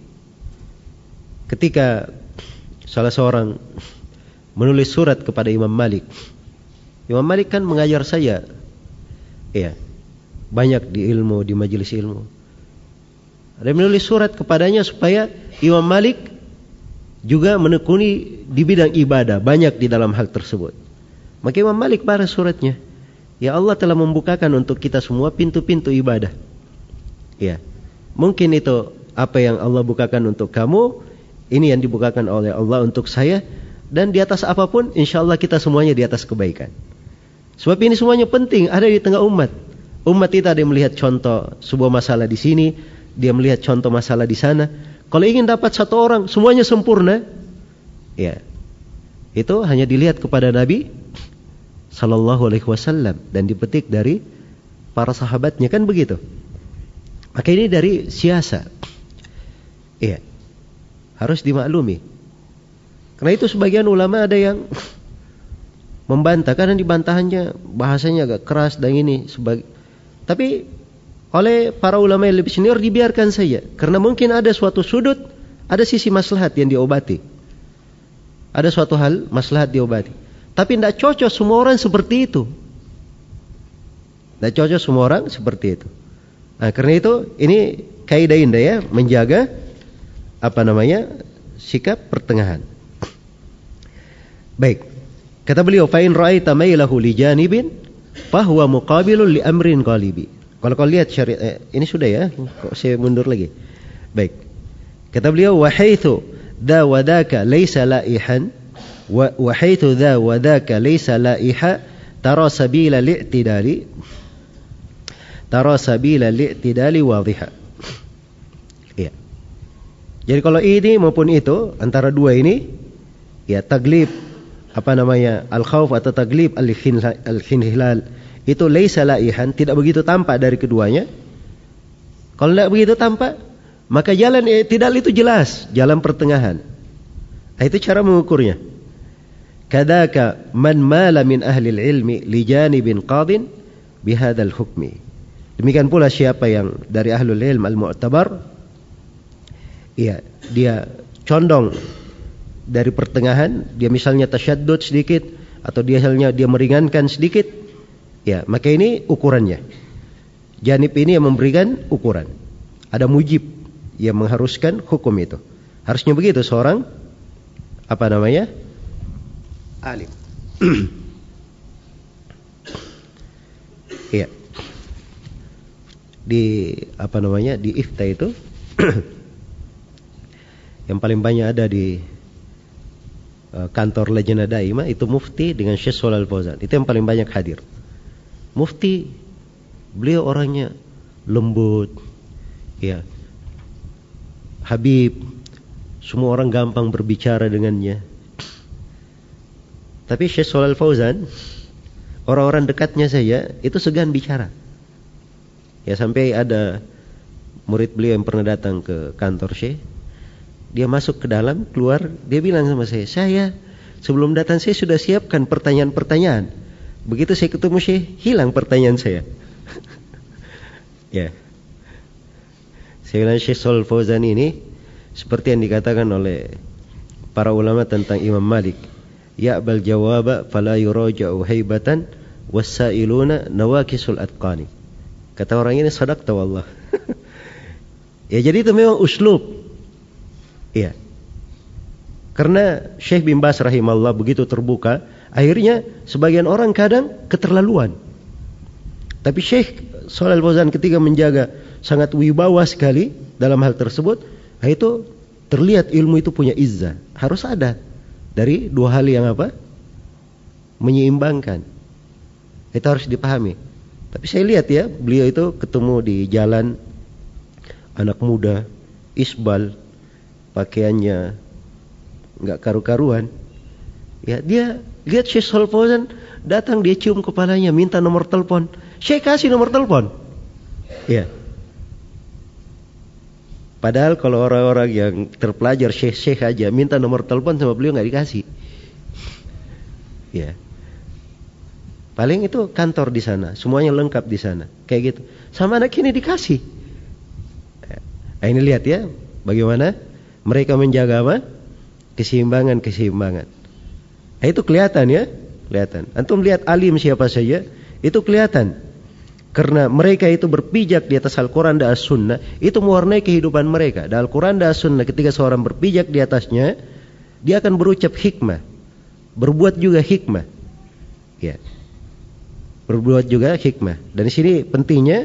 Ketika salah seorang menulis surat kepada Imam Malik. Imam Malik kan mengajar saya, ya, banyak di ilmu, di majelis ilmu. Ada menulis surat kepadanya supaya Imam Malik juga menekuni di bidang ibadah, banyak di dalam hal tersebut. Maka Imam Malik balas suratnya, ya Allah telah membukakan untuk kita semua pintu-pintu ibadah. Ya, mungkin itu apa yang Allah bukakan untuk kamu, ini yang dibukakan oleh Allah untuk saya, dan di atas apapun, insya Allah kita semuanya di atas kebaikan. Sebab ini semuanya penting, ada di tengah umat. Umat kita ada yang melihat contoh sebuah masalah di sini, dia melihat contoh masalah di sana. Kalau ingin dapat satu orang semuanya sempurna, ya itu hanya dilihat kepada Nabi Sallallahu Alaihi Wasallam dan dipetik dari para sahabatnya, kan begitu. Maka ini dari siasa, ya harus dimaklumi. Karena itu sebagian ulama ada yang membantah, karena dibantahannya bahasanya agak keras dan ini sebagai, tapi oleh para ulama yang lebih senior dibiarkan saja, karena mungkin ada suatu sudut, ada sisi maslahat yang diobati, ada suatu hal maslahat diobati, tapi tidak cocok semua orang seperti itu, tidak cocok semua orang seperti itu. Nah, karena itu ini kaidah indah ya, menjaga apa namanya sikap pertengahan. Baik. Kata beliau, fa in ra'aita mailahu li janibin fa huwa muqabilun li amrin qalibi. Kalau kau lihat syariat eh, ini sudah ya, kok saya mundur lagi. Baik. Kata beliau, wa haitsu dha wa dhaka laysa laihan wa wa haitsu dha wa dhaka laysa laiha tara sabila li'tidali tara sabila li'tidali wadhiha. Iya. Jadi kalau ini maupun itu, antara dua ini, ya taglib apa namanya al-khauf atau taglib al-khinhilal itu laisa laihan, tidak begitu tampak dari keduanya. Kalau tidak begitu tampak, maka jalan i'tidal itu jelas, jalan pertengahan. Nah, itu cara mengukurnya. Kadaka man mala min ahli ilmi li janibin qadin bihadzal hukmi. Demikian pula siapa yang dari ahlul ilm al-mu'tabar, iya, dia condong dari pertengahan, dia misalnya tasyaddud sedikit atau dia misalnya dia meringankan sedikit, ya maka ini ukurannya. Janib ini yang memberikan ukuran. Ada mujib yang mengharuskan hukum itu. Harusnya begitu seorang apa namanya alim. Iya. Di apa namanya di ifta itu yang paling banyak ada di kantor Lajnah Daimah itu mufti dengan Syekh Shalal Fauzan. Itu yang paling banyak hadir. Mufti, beliau orangnya lembut, ya, Habib, semua orang gampang berbicara dengannya. Tapi Syekh Shalal Fauzan, orang-orang dekatnya saya itu segan bicara. Ya, sampai ada murid beliau yang pernah datang ke kantor Syekh. Dia masuk ke dalam, keluar, dia bilang sama saya, saya sebelum datang saya sudah siapkan pertanyaan-pertanyaan. Begitu saya ketemu Syekh, hilang pertanyaan saya. Ya. Saya bilang Syekh Shalal Fauzan ini seperti yang dikatakan oleh para ulama tentang Imam Malik, ya'bal jawaba fala yuraja'u haibatan wassailuna nawakisul atqani. Kata orang ini, sadaqta wallah. Ya, jadi itu memang uslub. Iya. Karena Syekh bin Baz rahimahullah begitu terbuka, akhirnya sebagian orang kadang keterlaluan. Tapi Syekh Shalal Fauzan ketika menjaga sangat wibawa sekali dalam hal tersebut, itu terlihat ilmu itu punya izzah. Harus ada dari dua hal yang apa? Menyeimbangkan. Itu harus dipahami. Tapi saya lihat ya, beliau itu ketemu di jalan, anak muda, isbal, pakaiannya nggak karu-karuan. Ya, dia lihat Syekh Shalal Fauzan datang, dia cium kepalanya, minta nomor telepon. Syekh kasih nomor telepon. Ya. Padahal kalau orang-orang yang terpelajar syekh-syekh aja minta nomor telepon sama beliau nggak dikasih. Ya. Paling itu kantor di sana, semuanya lengkap di sana, kayak gitu. Sama anak ini dikasih. Nah, ini lihat ya, bagaimana mereka menjaga apa? Keseimbangan-keseimbangan. Nah, itu kelihatan ya, kelihatan. Antum lihat alim siapa saja, itu kelihatan. Karena mereka itu berpijak di atas Al-Quran dan As-Sunnah, itu mewarnai kehidupan mereka. Dan Al-Quran dan As-Sunnah ketika seorang berpijak di atasnya, dia akan berucap hikmah, berbuat juga hikmah. Ya. Berbuat juga hikmah. Dan di sini pentingnya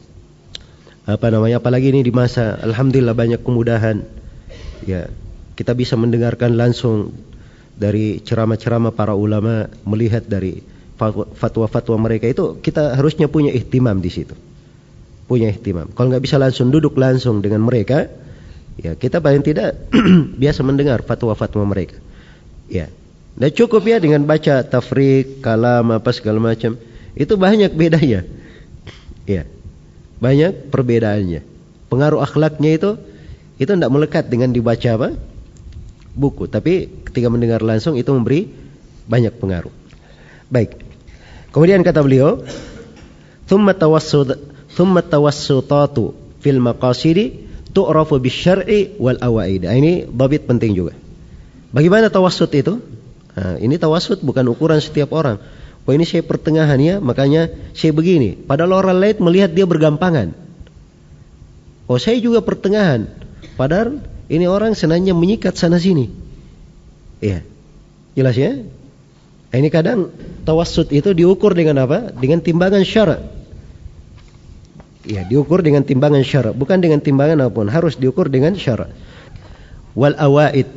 apa namanya, apalagi ini di masa alhamdulillah banyak kemudahan. Ya, kita bisa mendengarkan langsung dari ceramah-ceramah para ulama, melihat dari fatwa-fatwa mereka, itu kita harusnya punya ihtimam di situ. Punya ihtimam. Kalau nggak bisa langsung duduk langsung dengan mereka, ya kita paling tidak biasa mendengar fatwa-fatwa mereka. Ya. Dan cukup ya dengan baca tafriq, kalam apa segala macam. Itu banyak bedanya. Ya. Banyak perbedaannya. Pengaruh akhlaknya itu itu tidak melekat dengan dibaca apa? Buku, tapi ketika mendengar langsung itu memberi banyak pengaruh. Baik. Kemudian kata beliau, "Tsumma tawassut tsumma tawassutatu fil maqasidi tu'rafu bisyar'i wal awaid." Ini babit penting juga. Bagaimana tawassut itu? Nah, ini tawassut bukan ukuran setiap orang. Oh, ini saya pertengahan ya, makanya saya begini. Padahal orang lain melihat dia bergampangan. Oh, saya juga pertengahan. Padahal ini orang senangnya menyikat sana sini. Iya. Jelas ya? Ini kadang tawassut itu diukur dengan apa? Dengan timbangan syara'. Ya, diukur dengan timbangan syara', bukan dengan timbangan apapun, harus diukur dengan syara'. Wal awaid.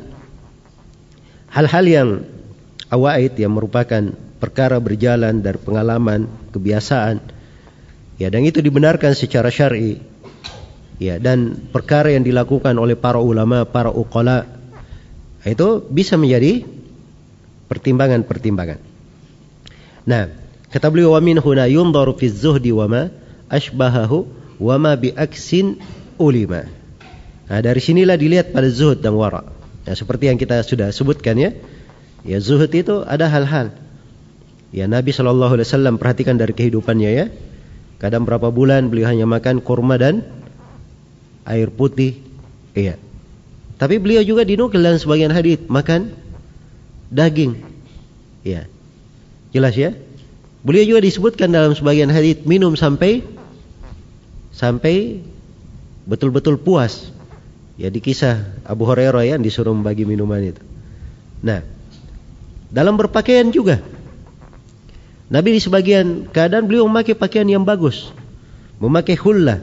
Hal-hal yang awaid yang merupakan perkara berjalan dari pengalaman, kebiasaan. Ya, dan itu dibenarkan secara syar'i. Ya, dan perkara yang dilakukan oleh para ulama, para uqala, itu bisa menjadi pertimbangan-pertimbangan. Nah, kata beliau, wa min huna yunzaru fi zuhdi wa ma ashbahahu wa ma bi aksin ulima. Nah, dari sinilah dilihat pada zuhud dan wara. Nah, seperti yang kita sudah sebutkan ya. Ya, zuhud itu ada hal-hal. Ya, Nabi shallallahu alaihi wasallam perhatikan dari kehidupannya ya. Kadang berapa bulan beliau hanya makan kurma dan air putih. Iya. Tapi beliau juga dinukil dalam sebagian hadis makan daging. Ya. Jelas ya? Beliau juga disebutkan dalam sebagian hadis minum sampai sampai betul-betul puas. Ya, di kisah Abu Hurairah yang disuruh membagi minuman itu. Nah, dalam berpakaian juga. Nabi di sebagian keadaan beliau memakai pakaian yang bagus. Memakai hullah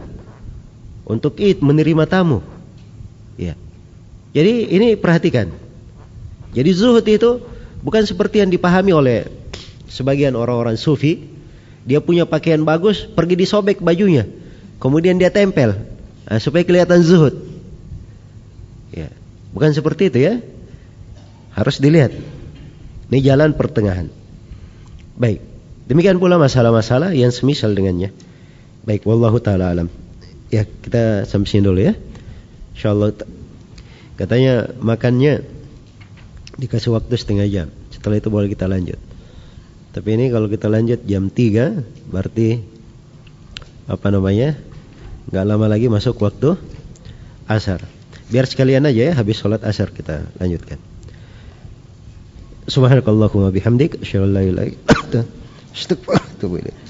untuk id, menerima tamu. Ya. Jadi ini perhatikan. Jadi zuhud itu bukan seperti yang dipahami oleh sebagian orang-orang sufi. Dia punya pakaian bagus, pergi disobek bajunya, kemudian dia tempel, nah, supaya kelihatan zuhud. Ya, bukan seperti itu ya. Harus dilihat. Ini jalan pertengahan. Baik. Demikian pula masalah-masalah yang semisal dengannya. Baik, wallahu taala alam. Ya, kita sampai sini dulu ya. Insyaallah. Katanya makannya dikasih waktu setengah jam. Setelah itu boleh kita lanjut. Tapi ini kalau kita lanjut jam tiga, berarti apa namanya? Enggak lama lagi masuk waktu asar. Biar sekalian aja ya, habis sholat asar kita lanjutkan. Subhanakallahumma bihamdik, asyhadu an la ilaha illa anta, astaghfiruka wa atubu ilaik.